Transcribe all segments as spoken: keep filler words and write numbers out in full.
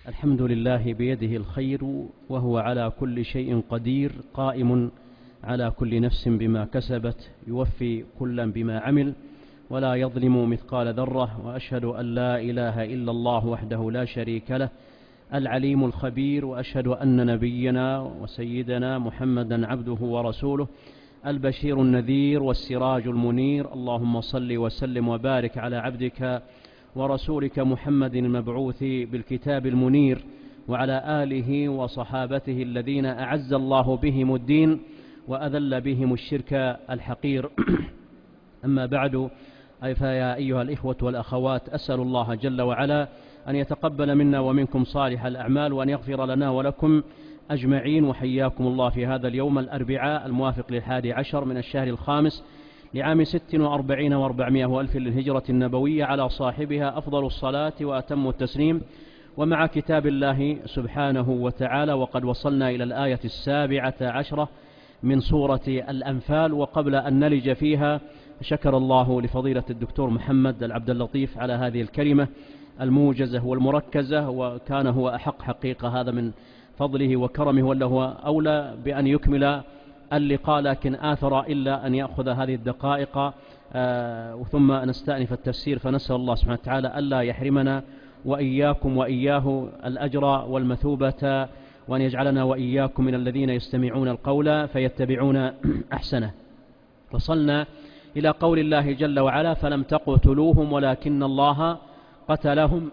الحمد لله بيده الخير وهو على كل شيء قدير، قائم على كل نفس بما كسبت، يوفي كلا بما عمل ولا يظلم مثقال ذرة. وأشهد أن لا إله إلا الله وحده لا شريك له العليم الخبير، وأشهد أن نبينا وسيدنا محمدا عبده ورسوله البشير النذير والسراج المنير. اللهم صل وسلم وبارك على عبدك ورسولك محمد المبعوث بالكتاب المنير، وعلى آله وصحابته الذين أعز الله بهم الدين وأذل بهم الشرك الحقير. أما بعد، فيا أيها الإخوة والأخوات، أسأل الله جل وعلا أن يتقبل منا ومنكم صالح الأعمال، وأن يغفر لنا ولكم أجمعين. وحياكم الله في هذا اليوم الأربعاء الموافق للحادي عشر من الشهر الخامس لعام ست وأربعين وأربعمائة وألف للهجرة النبوية، على صاحبها أفضل الصلاة وأتم التسليم، ومع كتاب الله سبحانه وتعالى. وقد وصلنا إلى الآية السابعة عشرة من سورة الأنفال. وقبل أن نلج فيها، شكر الله لفضيلة الدكتور محمد العبد اللطيف على هذه الكلمة الموجزة والمركزة، وكان هو أحق حقيقة هذا من فضله وكرمه، ولا هو أولى بأن يكمل اللقاء، لكن آثر إلا أن يأخذ هذه الدقائق آه ثم نستأنف التفسير. فنسأل الله سبحانه وتعالى ألا يحرمنا وإياكم وإياه الأجر والمثوبة، وأن يجعلنا وإياكم من الذين يستمعون القول فيتبعون أحسنه. وصلنا إلى قول الله جل وعلا: فلم تقتلوهم ولكن الله قتلهم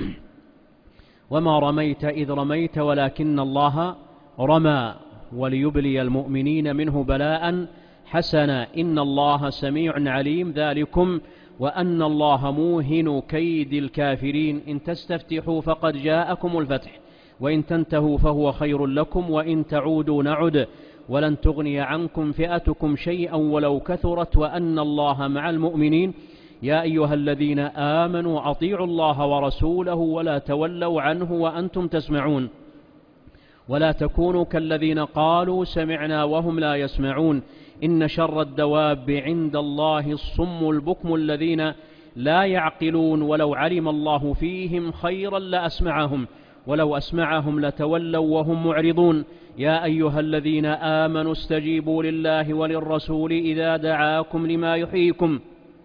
وما رميت إذ رميت ولكن الله رمى وليبلي المؤمنين منه بلاء حسنا إن الله سميع عليم. ذلكم وأن الله موهن كيد الكافرين، إن تستفتحوا فقد جاءكم الفتح وإن تنتهوا فهو خير لكم وإن تعودوا نعد ولن تغني عنكم فئتكم شيئا ولو كثرت وأن الله مع المؤمنين. يا أيها الذين آمنوا أطيعوا الله ورسوله ولا تولوا عنه وأنتم تسمعون ولا تكونوا كالذين قالوا سمعنا وهم لا يسمعون إن شر الدواب عند الله الصم البكم الذين لا يعقلون ولو علم الله فيهم خيرا لأسمعهم ولو أسمعهم لتولوا وهم معرضون. يا أيها الذين آمنوا استجيبوا لله وللرسول إذا دعاكم لما يحييكم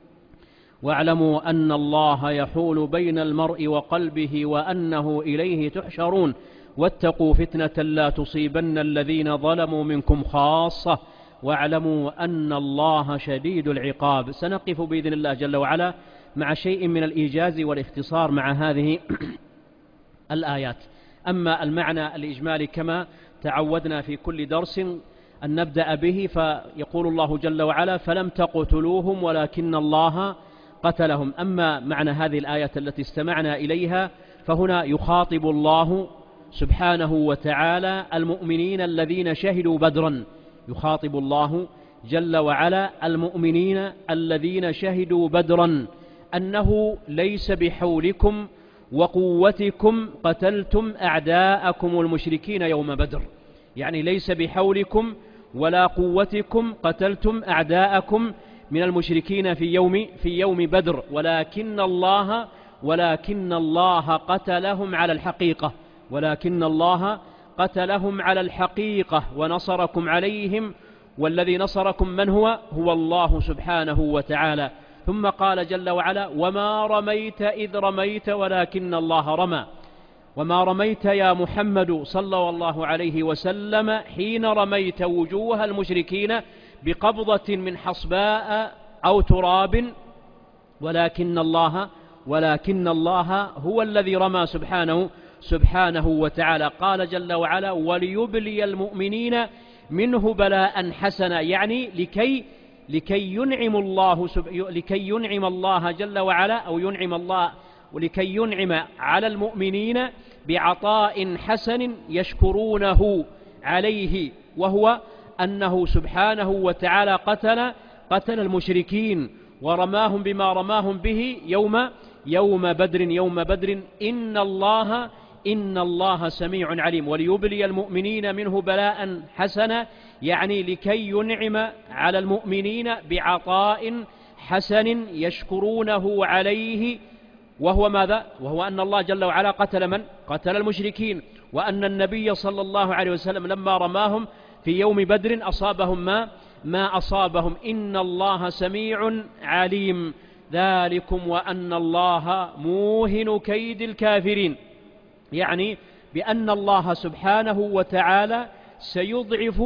واعلموا أن الله يحول بين المرء وقلبه وأنه إليه تحشرون واتقوا فتنة لا تصيبن الذين ظلموا منكم خاصة واعلموا أن الله شديد العقاب. سنقف بإذن الله جل وعلا مع شيء من الإيجاز والاختصار مع هذه الآيات. أما المعنى الإجمالي كما تعودنا في كل درس أن نبدأ به، فيقول الله جل وعلا: فلم تقتلوهم ولكن الله قتلهم. أما معنى هذه الآية التي استمعنا إليها، فهنا يخاطب الله سبحانه وتعالى المؤمنين الذين شهدوا بدرا، يخاطب الله جل وعلا المؤمنين الذين شهدوا بدرا أنه ليس بحولكم وقوتكم قتلتم أعداءكم المشركين يوم بدر، يعني ليس بحولكم ولا قوتكم قتلتم أعداءكم من المشركين في يوم في يوم بدر، ولكن الله ولكن الله قتلهم على الحقيقة ولكن الله قتلهم على الحقيقة ونصركم عليهم، والذي نصركم من هو؟ هو الله سبحانه وتعالى. ثم قال جل وعلا: وما رميت إذ رميت ولكن الله رمى. وما رميت يا محمد صلى الله عليه وسلم حين رميت وجوه المشركين بقبضة من حصباء أو تراب، ولكن الله ولكن الله هو الذي رمى سبحانه سبحانه وتعالى. قال جل وعلا: وليبلي المؤمنين منه بلاء حسنا، يعني لكي لكي ينعم الله لكي ينعم الله جل وعلا أو ينعم الله ولكي ينعم على المؤمنين بعطاء حسن يشكرونه عليه، وهو أنه سبحانه وتعالى قتل قتل المشركين ورماهم بما رماهم به يوم يوم بدر يوم بدر إن الله إن الله سميع عليم. وليبلي المؤمنين منه بلاء حسنا، يعني لكي ينعم على المؤمنين بعطاء حسن يشكرونه عليه وهو ماذا؟ وهو أن الله جل وعلا قتل من؟ قتل المشركين، وأن النبي صلى الله عليه وسلم لما رماهم في يوم بدر أصابهم ما ما أصابهم. إن الله سميع عليم، ذلكم وأن الله موهن كيد الكافرين، يعني بأن الله سبحانه وتعالى سيضعف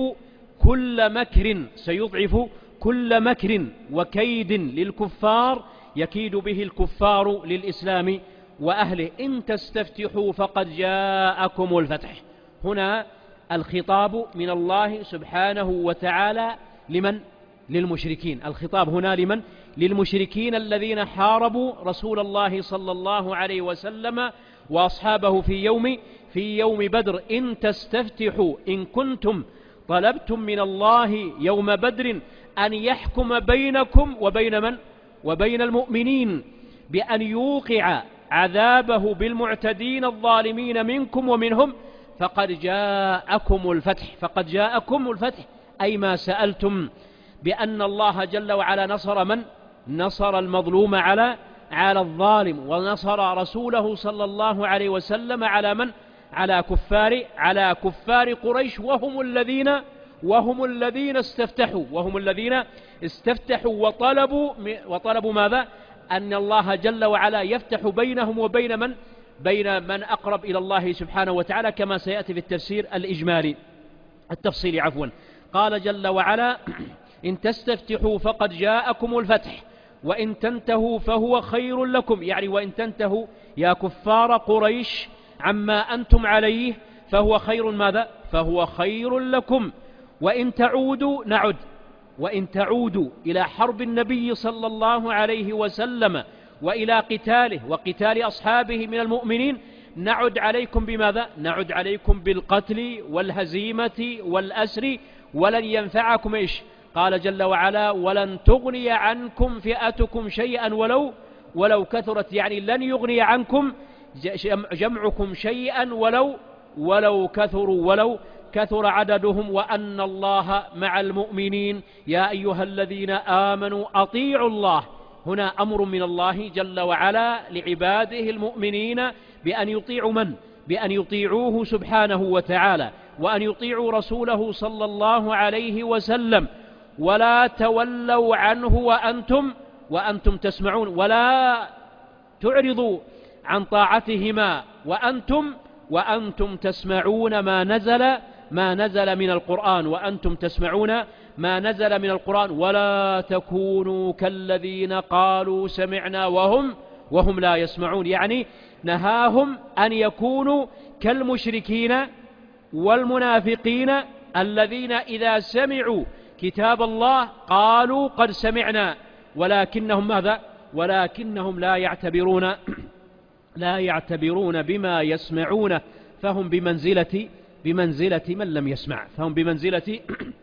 كل مكر سيضعف كل مكر وكيد للكفار يكيد به الكفار للإسلام وأهله. إن تستفتحوا فقد جاءكم الفتح. هنا الخطاب من الله سبحانه وتعالى لمن؟ للمشركين. الخطاب هنا لمن؟ للمشركين الذين حاربوا رسول الله صلى الله عليه وسلم وأصحابه في يوم في يوم بدر. إن تستفتحوا، إن كنتم طلبتم من الله يوم بدر أن يحكم بينكم وبين من؟ وبين المؤمنين بأن يوقع عذابه بالمعتدين الظالمين منكم ومنهم، فقد جاءكم الفتح. فقد جاءكم الفتح أي ما سألتم، بأن الله جل وعلا نصر من؟ نصر المظلوم على على الظالم، ونصر رسوله صلى الله عليه وسلم على من؟ على كفار على كفار قريش، وهم الذين وهم الذين استفتحوا وهم الذين استفتحوا وطلبوا وطلبوا ماذا؟ أن الله جل وعلا يفتح بينهم وبين من؟ بين من أقرب إلى الله سبحانه وتعالى، كما سيأتي في التفسير الإجمالي التفصيلي عفوا. قال جل وعلا: إن تستفتحوا فقد جاءكم الفتح وإن تنتهوا فهو خير لكم، يعني وإن تنتهوا يا كفار قريش عما أنتم عليه فهو خير ماذا؟ فهو خير لكم. وإن تعودوا نعد وإن تعودوا إلى حرب النبي صلى الله عليه وسلم وإلى قتاله وقتال أصحابه من المؤمنين نعد عليكم بماذا؟ نعد عليكم بالقتل والهزيمة والأسر، ولن ينفعكم إيش؟ قال جل وعلا: ولن تغني عنكم فئتكم شيئا ولو ولو كثرت، يعني لن يغني عنكم جمعكم شيئا ولو ولو كثروا ولو كثر عددهم، وأن الله مع المؤمنين. يا أيها الذين آمنوا أطيعوا الله. هنا أمر من الله جل وعلا لعباده المؤمنين بأن يطيعوا من؟ بأن يطيعوه سبحانه وتعالى، وأن يطيعوا رسوله صلى الله عليه وسلم، ولا تولوا عنه وأنتم وأنتم تسمعون، ولا تعرضوا عن طاعتهما وأنتم وأنتم تسمعون ما نزل ما نزل من القرآن وأنتم تسمعون ما نزل من القرآن، ولا تكونوا كالذين قالوا سمعنا وهم وهم لا يسمعون. يعني نهاهم أن يكونوا كالمشركين والمنافقين الذين إذا سمعوا كتاب الله قالوا قد سمعنا، ولكنهم ماذا؟ ولكنهم لا يعتبرون لا يعتبرون بما يسمعون، فهم بمنزلة بمنزلة من لم يسمع فهم بمنزلة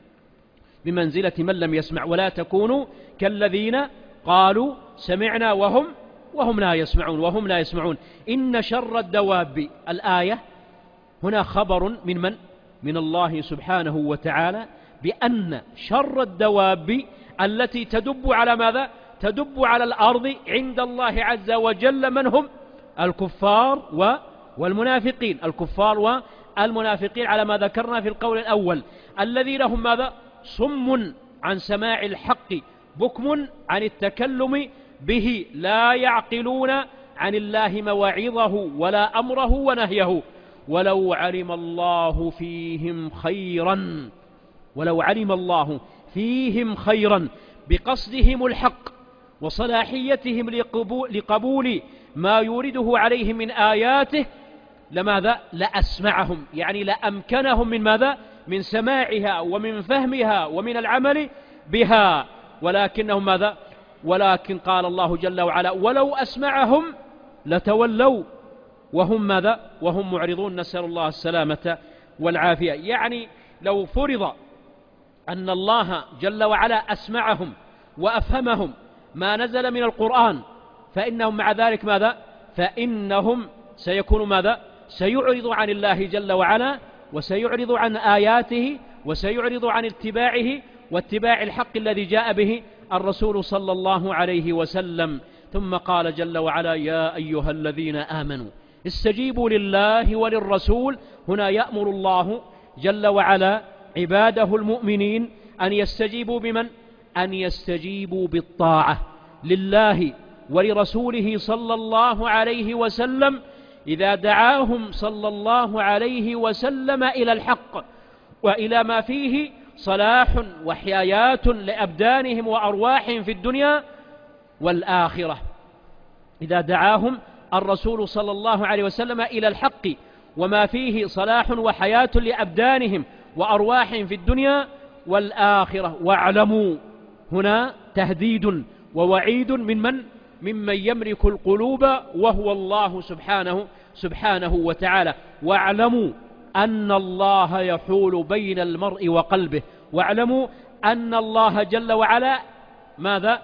بمنزلة من لم يسمع. ولا تكونوا كالذين قالوا سمعنا وهم وهم لا يسمعون وهم لا يسمعون. إن شر الدواب، الآية هنا خبر من من؟ من الله سبحانه وتعالى بأن شر الدواب التي تدب على ماذا؟ تدب على الأرض عند الله عز وجل من هم؟ الكفار والمنافقين الكفار والمنافقين على ما ذكرنا في القول الأول، الذين هم ماذا؟ صم عن سماع الحق بكم عن التكلم به، لا يعقلون عن الله مواعظه ولا أمره ونهيه. ولو علم الله فيهم خيرا ولو علم الله فيهم خيرا بقصدهم الحق وصلاحيتهم لقبول ما يورده عليهم من آياته لماذا؟ لأسمعهم، يعني لأمكنهم من ماذا؟ من سماعها ومن فهمها ومن العمل بها. ولكنهم ماذا؟ ولكن قال الله جل وعلا: ولو أسمعهم لتولوا وهم ماذا؟ وهم معرضون. نسأل الله السلامة والعافية. يعني لو فرض أن الله جل وعلا أسمعهم وأفهمهم ما نزل من القرآن، فإنهم مع ذلك ماذا؟ فإنهم سيكون ماذا؟ سيعرض عن الله جل وعلا، وسيعرض عن آياته، وسيعرض عن اتباعه واتباع الحق الذي جاء به الرسول صلى الله عليه وسلم. ثم قال جل وعلا يا أيها الذين آمنوا استجيبوا لله وللرسول. هنا يأمر الله جل وعلا عباده المؤمنين أن يستجيبوا بمن؟ أن يستجيبوا بالطاعة لله ولرسوله صلى الله عليه وسلم إذا دعاهم صلى الله عليه وسلم إلى الحق وإلى ما فيه صلاح وحيايات لأبدانهم وأرواحهم في الدنيا والآخرة. إذا دعاهم الرسول صلى الله عليه وسلم إلى الحق وما فيه صلاح وحياة لأبدانهم وأرواحهم في الدنيا والآخرة. واعلموا هنا تهديد ووعيد من من؟ ممن يملك القلوب وهو الله سبحانه سبحانه وتعالى. واعلموا أن الله يحول بين المرء وقلبه. واعلموا أن الله جل وعلا ماذا؟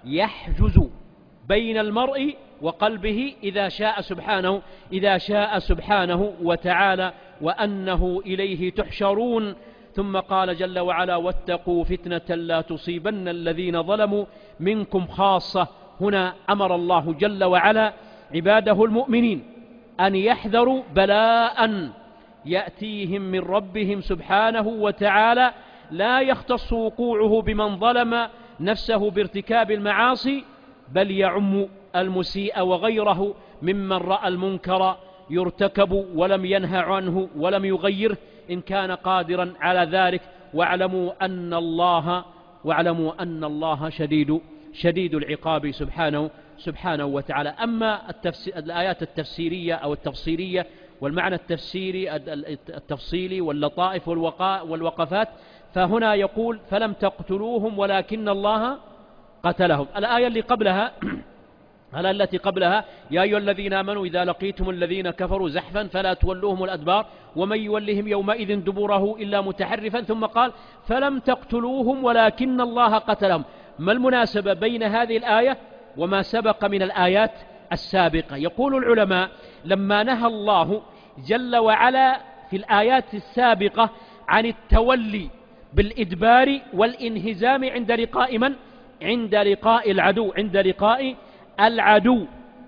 يحجز بين المرء وقلبه إذا شاء سبحانه إذا شاء سبحانه وتعالى، وأنه إليه تحشرون. ثم قال جل وعلا واتقوا فتنة لا تصيبن الذين ظلموا منكم خاصة. هنا أمر الله جل وعلا عباده المؤمنين أن يحذروا بلاء يأتيهم من ربهم سبحانه وتعالى لا يختص وقوعه بمن ظلم نفسه بارتكاب المعاصي، بل يعم المسيء وغيره ممن رأى المنكر يرتكب ولم ينهى عنه ولم يغيره إن كان قادرا على ذلك. واعلموا أن الله واعلموا أن الله شديد شديد العقاب سبحانه سبحانه وتعالى. أما الآيات التفسيرية أو التفصيلية والمعنى التفسيري التفصيلي واللطائف والوقفات، فهنا يقول فلم تقتلوهم ولكن الله قتلهم. الآية اللي قبلها الآية التي قبلها يا أيها الذين آمنوا إذا لقيتم الذين كفروا زحفا فلا تولوهم الأدبار ومن يولهم يومئذ دبره إلا متحرفا، ثم قال فلم تقتلوهم ولكن الله قتلهم. ما المناسبة بين هذه الآية وما سبق من الآيات السابقة؟ يقول العلماء لما نهى الله جل وعلا في الآيات السابقة عن التولي بالإدبار والانهزام عند لقاء من؟ عند لقاء العدو عند لقاء العدو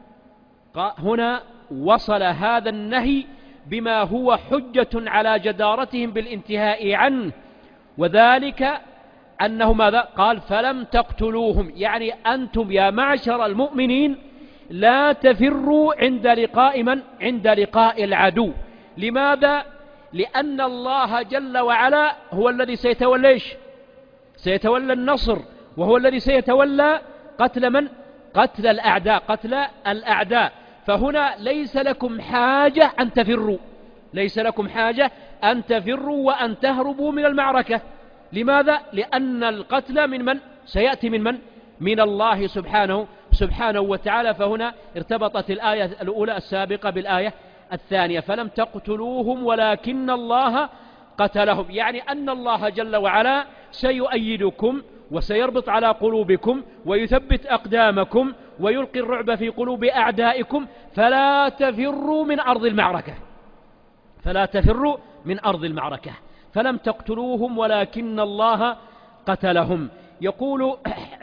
هنا وصل هذا النهي بما هو حجة على جدارتهم بالانتهاء عنه، وذلك أنه ماذا؟ قال فلم تقتلوهم، يعني أنتم يا معشر المؤمنين لا تفروا عند لقاء من؟ عند لقاء العدو. لماذا؟ لأن الله جل وعلا هو الذي سيتولى إيش؟ سيتولى النصر، وهو الذي سيتولى قتل من؟ قتل الأعداء قتل الأعداء. فهنا ليس لكم حاجة أن تفروا ليس لكم حاجة أن تفروا وأن تهربوا من المعركة. لماذا؟ لأن القتل من من؟ سيأتي من من؟ من الله سبحانه سبحانه وتعالى. فهنا ارتبطت الآية الأولى السابقة بالآية الثانية فلم تقتلوهم ولكن الله قتلهم، يعني أن الله جل وعلا سيؤيدكم وسيربط على قلوبكم ويثبت أقدامكم ويلقي الرعب في قلوب أعدائكم، فلا تفروا من أرض المعركة فلا تفروا من أرض المعركة فلم تقتلوهم ولكن الله قتلهم. يقول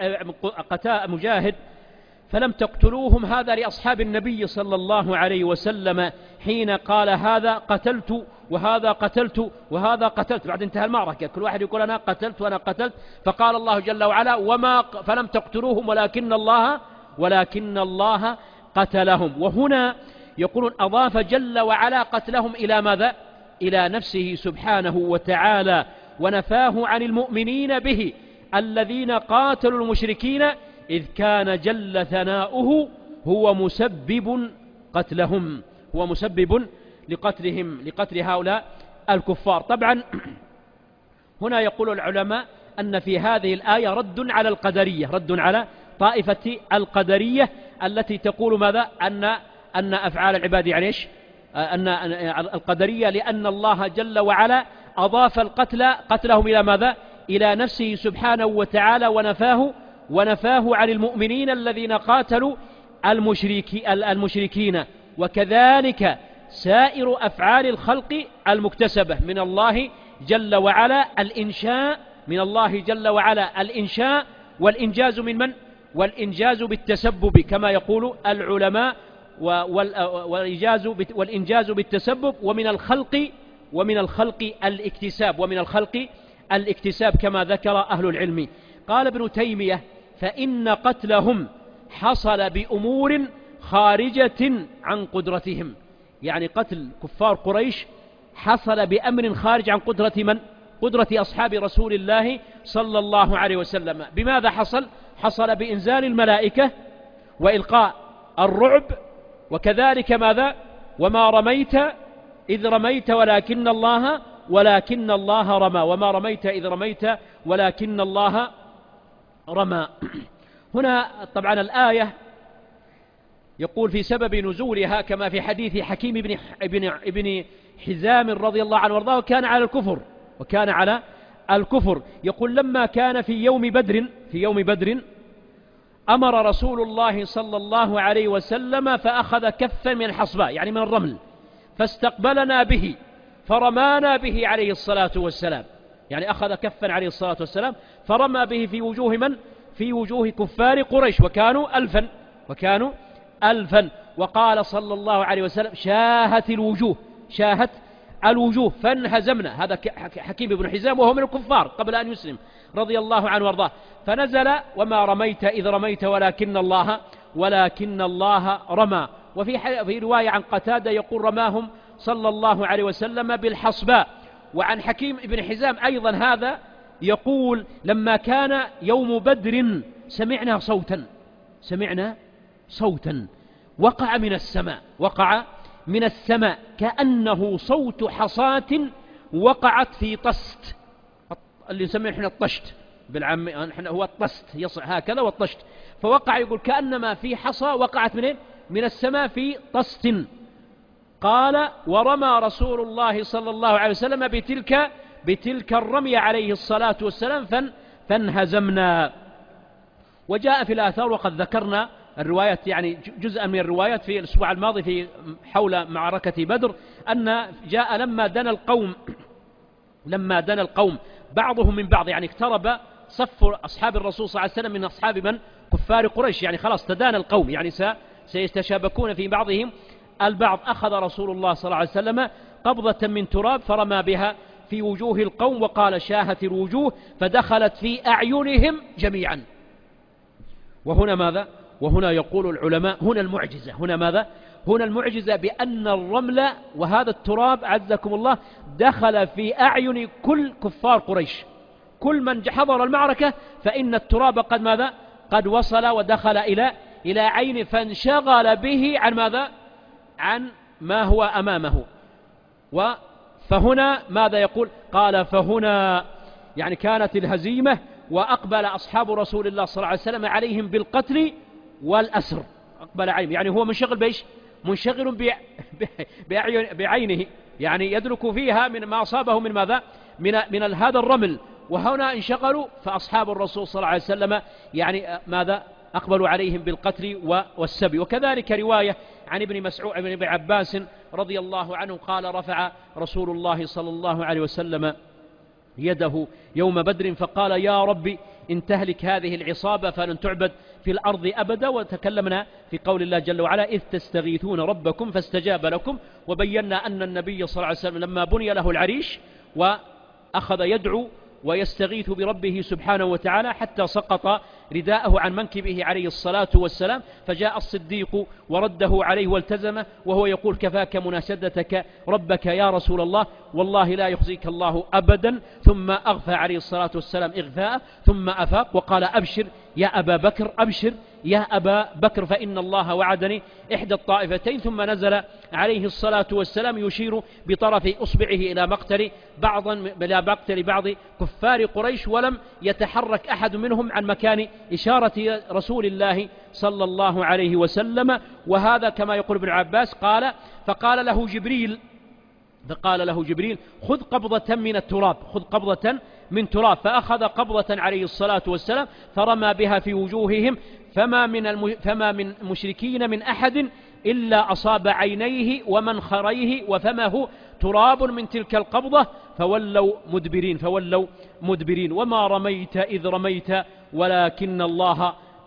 مجاهد فلم تقتلوهم هذا لأصحاب النبي صلى الله عليه وسلم حين قال هذا قتلت وهذا قتلت وهذا قتلت بعد انتهى المعركة، كل واحد يقول أنا قتلت وأنا قتلت، فقال الله جل وعلا وما فلم تقتلوهم ولكن الله ولكن الله قتلهم. وهنا يقولون أضاف جل وعلا قتلهم إلى ماذا؟ إلى نفسه سبحانه وتعالى، ونفاه عن المؤمنين به الذين قاتلوا المشركين إذ كان جل ثناؤه هو مسبب قتلهم هو مسبب لقتلهم لقتل هؤلاء الكفار. طبعا هنا يقول العلماء أن في هذه الآية رد على القدرية رد على طائفة القدرية التي تقول ماذا؟ أن أن أفعال العباد يعني إيش؟ أن القدرية لأن الله جل وعلا أضاف القتل قتلهم إلى ماذا؟ إلى نفسه سبحانه وتعالى ونفاه ونفاه عن المؤمنين الذين قاتلوا المشركي المشركين. وكذلك سائر أفعال الخلق المكتسبة من الله جل وعلا الإنشاء من الله جل وعلا الإنشاء والإنجاز من من؟ والإنجاز بالتسبب كما يقول العلماء، والإنجاز بالتسبب، ومن الخلق ومن الخلق الاكتساب ومن الخلق الاكتساب كما ذكر أهل العلم. قال ابن تيمية: فإن قتلهم حصل بأمور خارجة عن قدرتهم، يعني قتل كفار قريش حصل بأمر خارج عن قدرة من؟ قدرة أصحاب رسول الله صلى الله عليه وسلم. بماذا حصل؟ حصل بإنزال الملائكة وإلقاء الرعب، وكذلك ماذا؟ وما رميت إذ رميت ولكن الله ولكن الله رمى، وما رميت إذ رميت ولكن الله رمى. هنا طبعا الآية يقول في سبب نزولها كما في حديث حكيم بن ابن ابن حزام رضي الله عنه وارضاه، كان على الكفر وكان على الكفر. يقول: لما كان في يوم بدر في يوم بدر أمر رسول الله صلى الله عليه وسلم فأخذ كفا من الحصباء، يعني من الرمل، فاستقبلنا به فرمانا به عليه الصلاة والسلام، يعني أخذ كفا عليه الصلاة والسلام فرمى به في وجوه من؟ في وجوه كفار قريش، وكانوا ألفا وكانوا ألفا وقال صلى الله عليه وسلم: شاهت الوجوه شاهت الوجوه فانهزمنا. هذا حكيم بن حزام وهو من الكفار قبل أن يسلم رضي الله عنه وارضاه. فنزل: وما رميت إذ رميت ولكن الله ولكن الله رمى. وفي في رواية عن قتادة يقول: رماهم صلى الله عليه وسلم بالحصباء. وعن حكيم بن حزام أيضا هذا يقول: لما كان يوم بدر سمعنا صوتا سمعنا صوتا وقع من السماء وقع من السماء كأنه صوت حصاة وقعت في طست، اللي نسميه احنا الطشت بالعام، احنا هو الطست يصع هكذا والطشت، فوقع يقول كأنما في حصى وقعت من من السماء في طست. قال: ورمى رسول الله صلى الله عليه وسلم بتلك بتلك الرمي عليه الصلاة والسلام فانهزمنا. وجاء في الآثار وقد ذكرنا الروايات، يعني جزءا من الروايات في الأسبوع الماضي في حول معركة بدر، أن جاء لما دنا القوم لما دنا القوم بعضهم من بعض، يعني اقترب صف أصحاب الرسول صلى الله عليه وسلم من أصحاب من؟ كفار قريش، يعني خلاص تدان القوم، يعني سيتشابكون في بعضهم البعض. أخذ رسول الله صلى الله عليه وسلم قبضة من تراب فرمى بها في وجوه القوم وقال: شاهت الوجوه، فدخلت في أعينهم جميعا. وهنا ماذا؟ وهنا يقول العلماء: هنا المعجزة هنا ماذا؟ هنا المعجزة بأن الرمل وهذا التراب عزكم الله دخل في أعين كل كفار قريش، كل من حضر المعركة فإن التراب قد ماذا؟ قد وصل ودخل إلى إلى عين، فانشغل به عن ماذا؟ عن ما هو أمامه. فهنا ماذا يقول؟ قال: فهنا يعني كانت الهزيمة، وأقبل أصحاب رسول الله صلى الله عليه وسلم عليهم بالقتل والأسر، أقبل عليهم، يعني هو منشغل بإيش؟ منشغل بعينه، يعني يدرك فيها من ما أصابه من ماذا؟ من من هذا الرمل. وهنا انشغلوا فأصحاب الرسول صلى الله عليه وسلم يعني ماذا؟ أقبلوا عليهم بالقتل والسبي. وكذلك رواية عن ابن مسعود بن ابن عباس رضي الله عنه قال: رفع رسول الله صلى الله عليه وسلم يده يوم بدر فقال: يا رب إن تهلك هذه العصابة فلن تعبد في الأرض أبدا. وتكلمنا في قول الله جل وعلا: إذ تستغيثون ربكم فاستجاب لكم. وبينا أن النبي صلى الله عليه وسلم لما بني له العريش وأخذ يدعو ويستغيث بربه سبحانه وتعالى حتى سقط رداءه عن منكبه عليه الصلاة والسلام، فجاء الصديق ورده عليه والتزمه وهو يقول: كفاك مناشدتك ربك يا رسول الله، والله لا يخزيك الله أبدا. ثم أغفى عليه الصلاة والسلام إغفاء، ثم أفاق وقال: أبشر يا أبا بكر أبشر يا أبا بكر فإن الله وعدني إحدى الطائفتين. ثم نزل عليه الصلاة والسلام يشير بطرف أصبعه إلى مقتل بعض إلى مقتل بعض كفار قريش، ولم يتحرك أحد منهم عن مكان إشارة رسول الله صلى الله عليه وسلم. وهذا كما يقول ابن عباس قال: فقال له جبريل فقال له جبريل: خذ قبضة من التراب خذ قبضة من تراب. فأخذ قبضة عليه الصلاة والسلام فرمى بها في وجوههم، فما من الم... فما من مشركين من أحد إلا أصاب عينيه ومنخريه وفمه تراب من تلك القبضة، فولوا مدبرين فولوا مدبرين وما رميت إذ رميت ولكن الله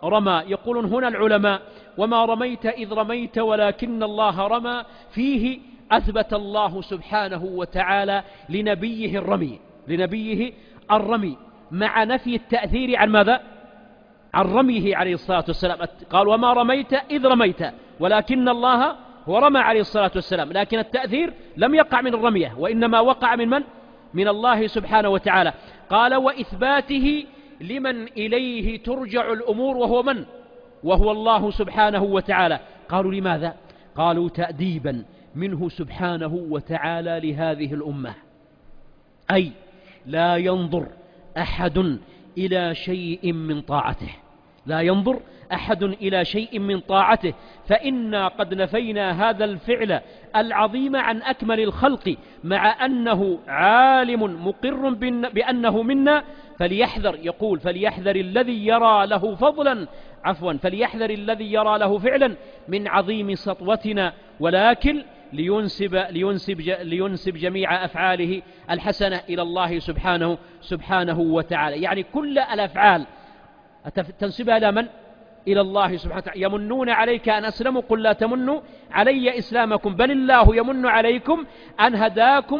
رمى. يقولون هنا العلماء وما رميت إذ رميت ولكن الله رمى، فيه أثبت الله سبحانه وتعالى لنبيه الرمي، لنبيه الرمي مع نفي التأثير عن ماذا؟ عن رميه عليه الصلاة والسلام. قال وما رميت إذ رميت ولكن الله هو رمى عليه الصلاة والسلام، لكن التأثير لم يقع من الرمية وإنما وقع من من؟ من الله سبحانه وتعالى. قال وإثباته لمن إليه ترجع الأمور وهو من؟ وهو الله سبحانه وتعالى. قالوا لماذا؟ قالوا تأديبا منه سبحانه وتعالى لهذه الأمة، أي لا ينظر أحد إلى شيء من طاعته، لا ينظر أحد إلى شيء من طاعته، فإنا قد نفينا هذا الفعل العظيم عن أكمل الخلق، مع أنه عالم مقر بأنه منا. فليحذر، يقول فليحذر الذي يرى له فضلا عفوا فليحذر الذي يرى له فعلا من عظيم سطوتنا، ولكن لينسب, لينسب, لينسب جميع أفعاله الحسنة إلى الله سبحانه, سبحانه وتعالى. يعني كل الأفعال تنسبها إلى من؟ إلى الله سبحانه وتعالى. يمنون عليك أن أسلموا، قل لا تمنوا علي إسلامكم بل الله يمن عليكم أن هداكم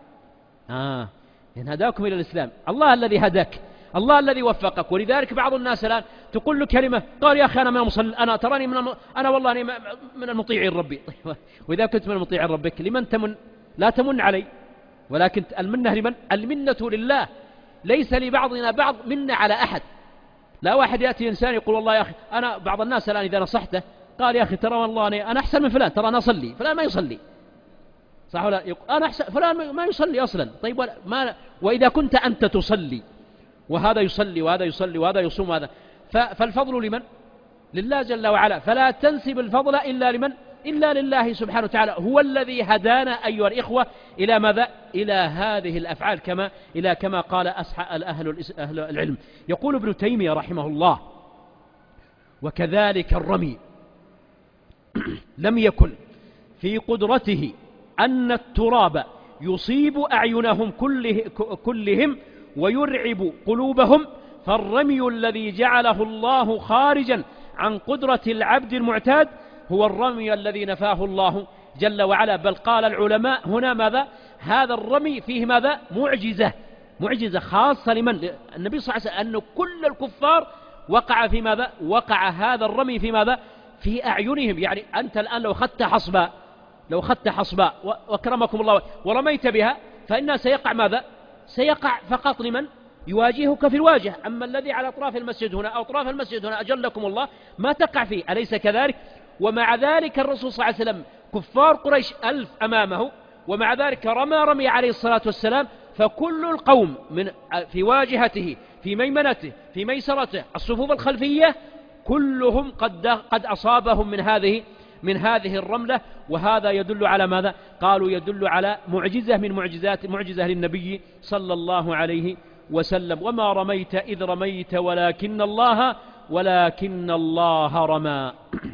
آه إن هداكم إلى الإسلام. الله الذي هداك، الله الذي وفقك. ولذلك بعض الناس الآن تقول له كلمة قال يا أخي أنا من المصلي، أنا تراني من الم... أنا والله أنا من المطيعين ربي. وإذا كنت من المطيعين ربك لمن تمن؟ لا تمن علي، ولكن المنة لمن؟ المنة لله، ليس لبعضنا بعض منة على أحد. لا واحد يأتي إنسان يقول والله يا أخي أنا، بعض الناس الآن إذا نصحته قال يا أخي ترى والله أنا, أنا أحسن من فلان، ترى أنا أصلي، فلان ما يصلي، صح ولا؟ أنا أحسن، فلان ما يصلي أصلا. طيب ما وإذا كنت أنت تصلي وهذا يصلي وهذا يصلي وهذا يصوم وهذا، فالفضل لمن؟ لله جل وعلا. فلا تنسب الفضل إلا لمن؟ إلا لله سبحانه وتعالى. هو الذي هدانا أيها الإخوة إلى ماذا؟ إلى هذه الأفعال، كما إلى كما قال أصحاب أهل العلم. يقول ابن تيمية رحمه الله وكذلك الرمي لم يكن في قدرته أن التراب يصيب أعينهم كله كلهم ويرعب قلوبهم، فالرمي الذي جعله الله خارجا عن قدرة العبد المعتاد هو الرمي الذي نفاه الله جل وعلا. بل قال العلماء هنا ماذا؟ هذا الرمي فيه ماذا؟ معجزة، معجزة خاصة لمن؟ النبي صلى الله عليه وسلم، أن كل الكفار وقع في ماذا؟ وقع هذا الرمي في ماذا؟ في أعينهم. يعني أنت الآن لو خدت حصباء، لو خدت حصباء وأكرمكم الله ورميت بها فإنها سيقع ماذا؟ سيقع فقط لمن؟ يواجهك في الواجهة. أما الذي على أطراف المسجد هنا أو أطراف المسجد هنا أجلكم الله ما تقع فيه، أليس كذلك؟ ومع ذلك الرسول صلى الله عليه وسلم كفار قريش ألف أمامه، ومع ذلك رمى رمي عليه الصلاة والسلام، فكل القوم من في واجهته في ميمنته في ميسرته الصفوف الخلفية كلهم قد قد أصابهم من هذه من هذه الرملة. وهذا يدل على ماذا؟ قالوا يدل على معجزة من معجزات معجزة للنبي صلى الله عليه وسلم. وما رميت إذ رميت ولكن الله ولكن الله رمى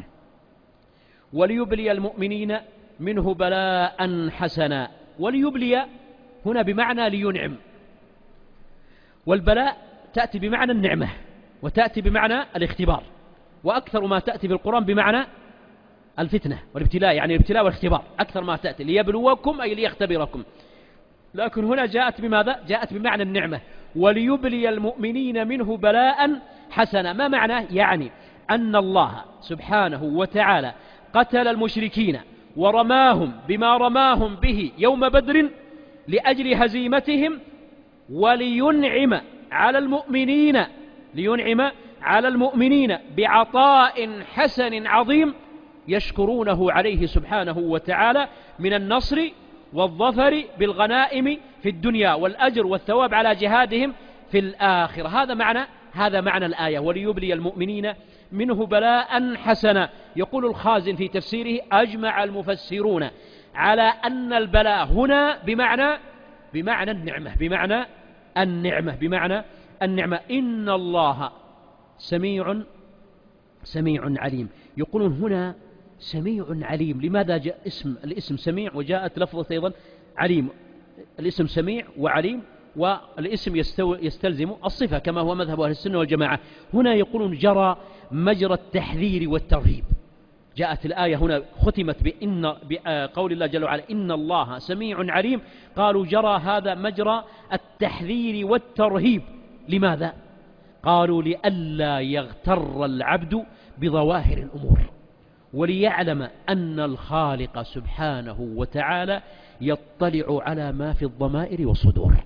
وليبلي المؤمنين منه بلاء حسنا. وليبلي هنا بمعنى لينعم، والبلاء تأتي بمعنى النعمة وتأتي بمعنى الاختبار، وأكثر ما تأتي في القرآن بمعنى الفتنة والابتلاء، يعني الابتلاء والاختبار أكثر ما تأتي، ليبلوكم أي ليختبركم. لكن هنا جاءت بماذا؟ جاءت بمعنى النعمة. وليبلي المؤمنين منه بلاء حسنا. ما معناه؟ يعني أن الله سبحانه وتعالى قتل المشركين ورماهم بما رماهم به يوم بدر لأجل هزيمتهم، ولينعم على المؤمنين لينعم على المؤمنين بعطاء حسن عظيم يشكرونه عليه سبحانه وتعالى من النصر والظفر بالغنائم في الدنيا والأجر والثواب على جهادهم في الآخرة. هذا معنى هذا معنى الآية وليبلي المؤمنين منه بلاء حسنا. يقول الخازن في تفسيره أجمع المفسرون على أن البلاء هنا بمعنى بمعنى النعمة بمعنى النعمة بمعنى النعمة. إن الله سميع سميع عليم. يقولون هنا سميع عليم. لماذا جاء اسم الاسم سميع وجاءت لفظة أيضا عليم؟ الاسم سميع وعليم والاسم يستلزم الصفة كما هو مذهب أهل السنة والجماعة. هنا يقولون جرى مجرى التحذير والترهيب. جاءت الآية هنا ختمت بإن بقول الله جل وعلا إن الله سميع عليم، قالوا جرى هذا مجرى التحذير والترهيب. لماذا؟ قالوا لئلا يغتر العبد بظواهر الأمور، وليعلم أن الخالق سبحانه وتعالى يطلع على ما في الضمائر والصدور.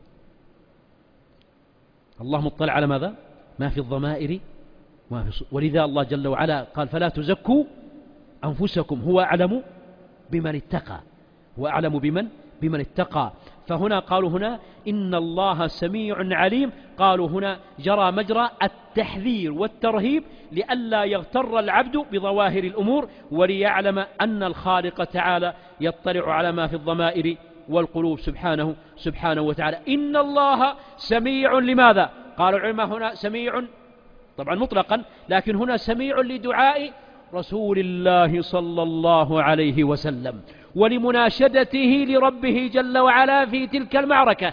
الله مطلع على ماذا؟ ما في الضمائر وما في الصدور. ولذا الله جل وعلا قال فلا تزكوا أنفسكم هو أعلم بمن اتقى، هو أعلم بمن بمن اتقى. فهنا قالوا هنا إن الله سميع عليم، قالوا هنا جرى مجرى التحذير والترهيب لئلا يغتر العبد بظواهر الأمور، وليعلم أن الخالق تعالى يطلع على ما في الضمائر والقلوب سبحانه سبحانه وتعالى. إن الله سميع لماذا؟ قالوا العلماء هنا سميع طبعا مطلقا، لكن هنا سميع لدعاء رسول الله صلى الله عليه وسلم ولمناشدته لربه جل وعلا في تلك المعركة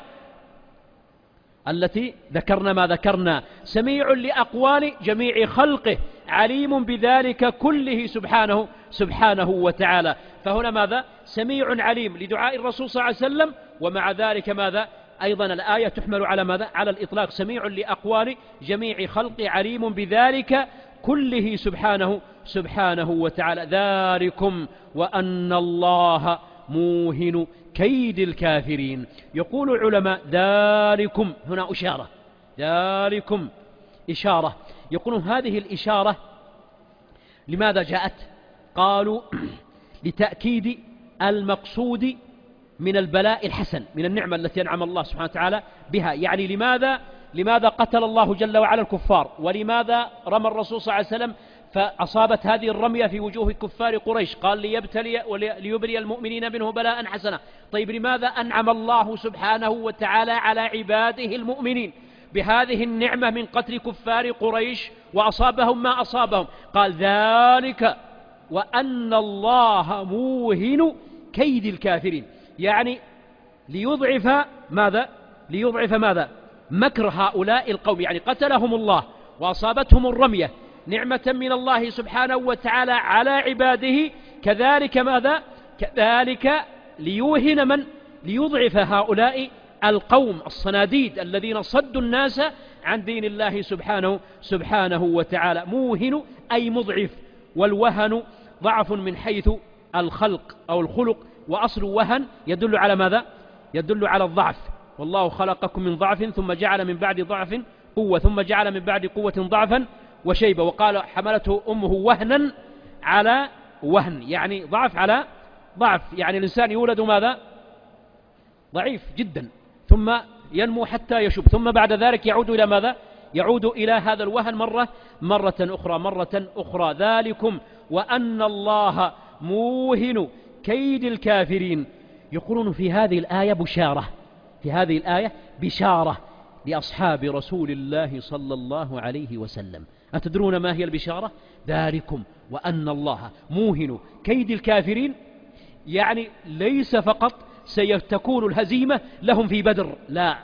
التي ذكرنا ما ذكرنا. سميع لأقوال جميع خلقه، عليم بذلك كله سبحانه سبحانه وتعالى. فهنا ماذا؟ سميع عليم لدعاء الرسول صلى الله عليه وسلم، ومع ذلك ماذا؟ أيضا الآية تحمل على ماذا؟ على الإطلاق. سميع لأقوال جميع خلقه عليم بذلك كله سبحانه سبحانه وتعالى. ذلكم وأن الله موهن كيد الكافرين. يقول العلماء ذلكم هنا إشارة، ذلكم إشارة. يقولون هذه الإشارة لماذا جاءت؟ قالوا لتأكيد المقصود من البلاء الحسن، من النعمة التي أنعم الله سبحانه وتعالى بها. يعني لماذا لماذا قتل الله جل وعلا الكفار، ولماذا رمى الرسول صلى الله عليه وسلم فأصابت هذه الرمية في وجوه كفار قريش؟ قال ليبتلي وليبري المؤمنين منه بلاء حسنا. طيب لماذا أنعم الله سبحانه وتعالى على عباده المؤمنين بهذه النعمة من قتل كفار قريش وأصابهم ما أصابهم؟ قال ذلك وأن الله موهن كيد الكافرين، يعني ليضعف ماذا؟ ليضعف ماذا؟ مكر هؤلاء القوم. يعني قتلهم الله وأصابتهم الرمية نعمة من الله سبحانه وتعالى على عباده، كذلك ماذا؟ كذلك ليوهن من؟ ليضعف هؤلاء القوم الصناديد الذين صدوا الناس عن دين الله سبحانه سبحانه وتعالى. موهن أي مضعف، والوهن ضعف من حيث الخلق أو الخلق، وأصل وهن يدل على ماذا؟ يدل على الضعف. والله خلقكم من ضعف ثم جعل من بعد ضعف قوة ثم جعل من بعد قوة ضعفا وشيبة. وقال حملته أمه وهنا على وهن، يعني ضعف على ضعف. يعني الإنسان يولد ماذا؟ ضعيف جدا، ثم ينمو حتى يشب، ثم بعد ذلك يعود إلى ماذا؟ يعود إلى هذا الوهن مرة مرة أخرى مرة أخرى. ذلكم وأن الله موهن كيد الكافرين. يقولون في هذه الآية بشارة، في هذه الآية بشارة لأصحاب رسول الله صلى الله عليه وسلم. أتدرون ما هي البشارة؟ ذلكم وأن الله موهن كيد الكافرين، يعني ليس فقط سيتكون الهزيمة لهم في بدر، لا،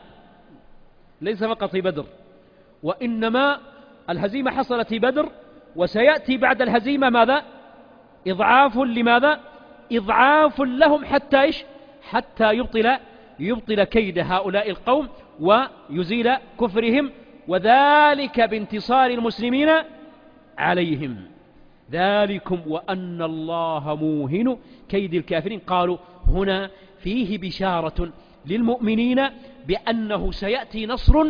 ليس فقط في بدر، وإنما الهزيمة حصلت في بدر، وسيأتي بعد الهزيمة ماذا؟ إضعاف. لماذا؟ إضعاف لهم حتى إيش؟ حتى يبطل يبطل كيد هؤلاء القوم ويزيل كفرهم، وذلك بانتصار المسلمين عليهم. ذلكم وأن الله موهن كيد الكافرين. قالوا هنا فيه بشارة للمؤمنين بأنه سيأتي نصر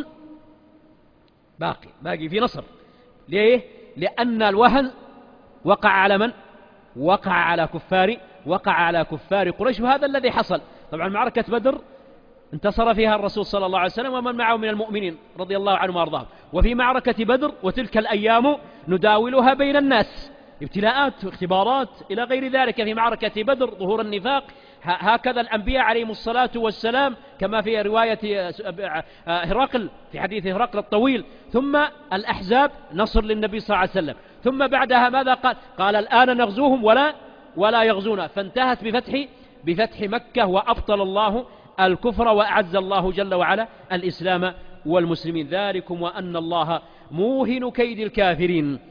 باقي باقي في نصر. ليه؟ لأن الوهن وقع على من؟ وقع على كفار وقع على كفار قريش، وهذا الذي حصل. طبعا معركة بدر انتصر فيها الرسول صلى الله عليه وسلم ومن معه من المؤمنين رضي الله عنهم وارضاهم. وفي معركة بدر وتلك الأيام نداولها بين الناس، ابتلاءات واختبارات إلى غير ذلك. في معركة بدر ظهور النفاق، هكذا الأنبياء عليهم الصلاة والسلام كما في رواية هرقل في حديث هرقل الطويل. ثم الأحزاب نصر للنبي صلى الله عليه وسلم. ثم بعدها ماذا قال؟ قال الآن نغزوهم ولا ولا يغزونا، فانتهت بفتح بفتح مكة، وأبطل الله الكفر وأعز الله جل وعلا الإسلام والمسلمين. ذلكم وأن الله موهن كيد الكافرين.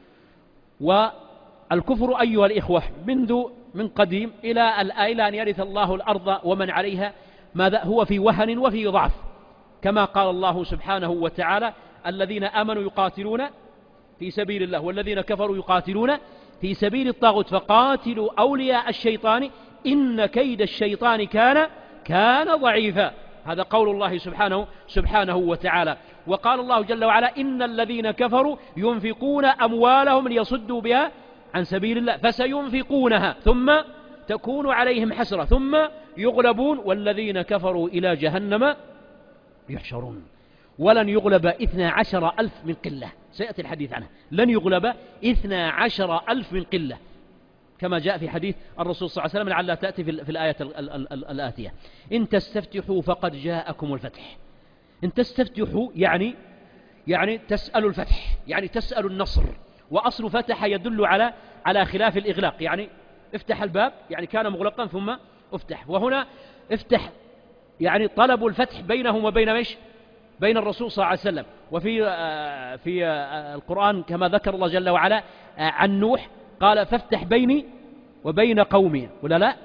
والكفر أيها الإخوة منذ من قديم إلى إلى أن يرث الله الأرض ومن عليها ماذا هو في وهن وفي ضعف، كما قال الله سبحانه وتعالى: الذين آمنوا يقاتلون في سبيل الله والذين كفروا يقاتلون في سبيل الطاغوت فقاتلوا أولياء الشيطان إن كيد الشيطان كان كان ضعيفا. هذا قول الله سبحانه سبحانه وتعالى. وقال الله جل وعلا: إن الذين كفروا ينفقون أموالهم ليصدوا بها عن سبيل الله فسينفقونها ثم تكون عليهم حسرة ثم يغلبون والذين كفروا إلى جهنم يحشرون. ولن يغلب اثنا عشر ألف من قلة، سيأتي الحديث عنه. لن يغلب اثنا عشر ألف من قلة كما جاء في حديث الرسول صلى الله عليه وسلم لعلها تأتي في الآية الآتية: إن تستفتحوا فقد جاءكم الفتح. إن تستفتحوا يعني يعني تسأل الفتح، يعني تسأل النصر. وأصل فتح يدل على على خلاف الإغلاق، يعني افتح الباب يعني كان مغلقا ثم افتح. وهنا افتح يعني طلب الفتح بينهم وبين مش بين الرسول صلى الله عليه وسلم. وفي في القرآن كما ذكر الله جل وعلا عن نوح قال: فافتح بيني وبين قومي، ولا لا؟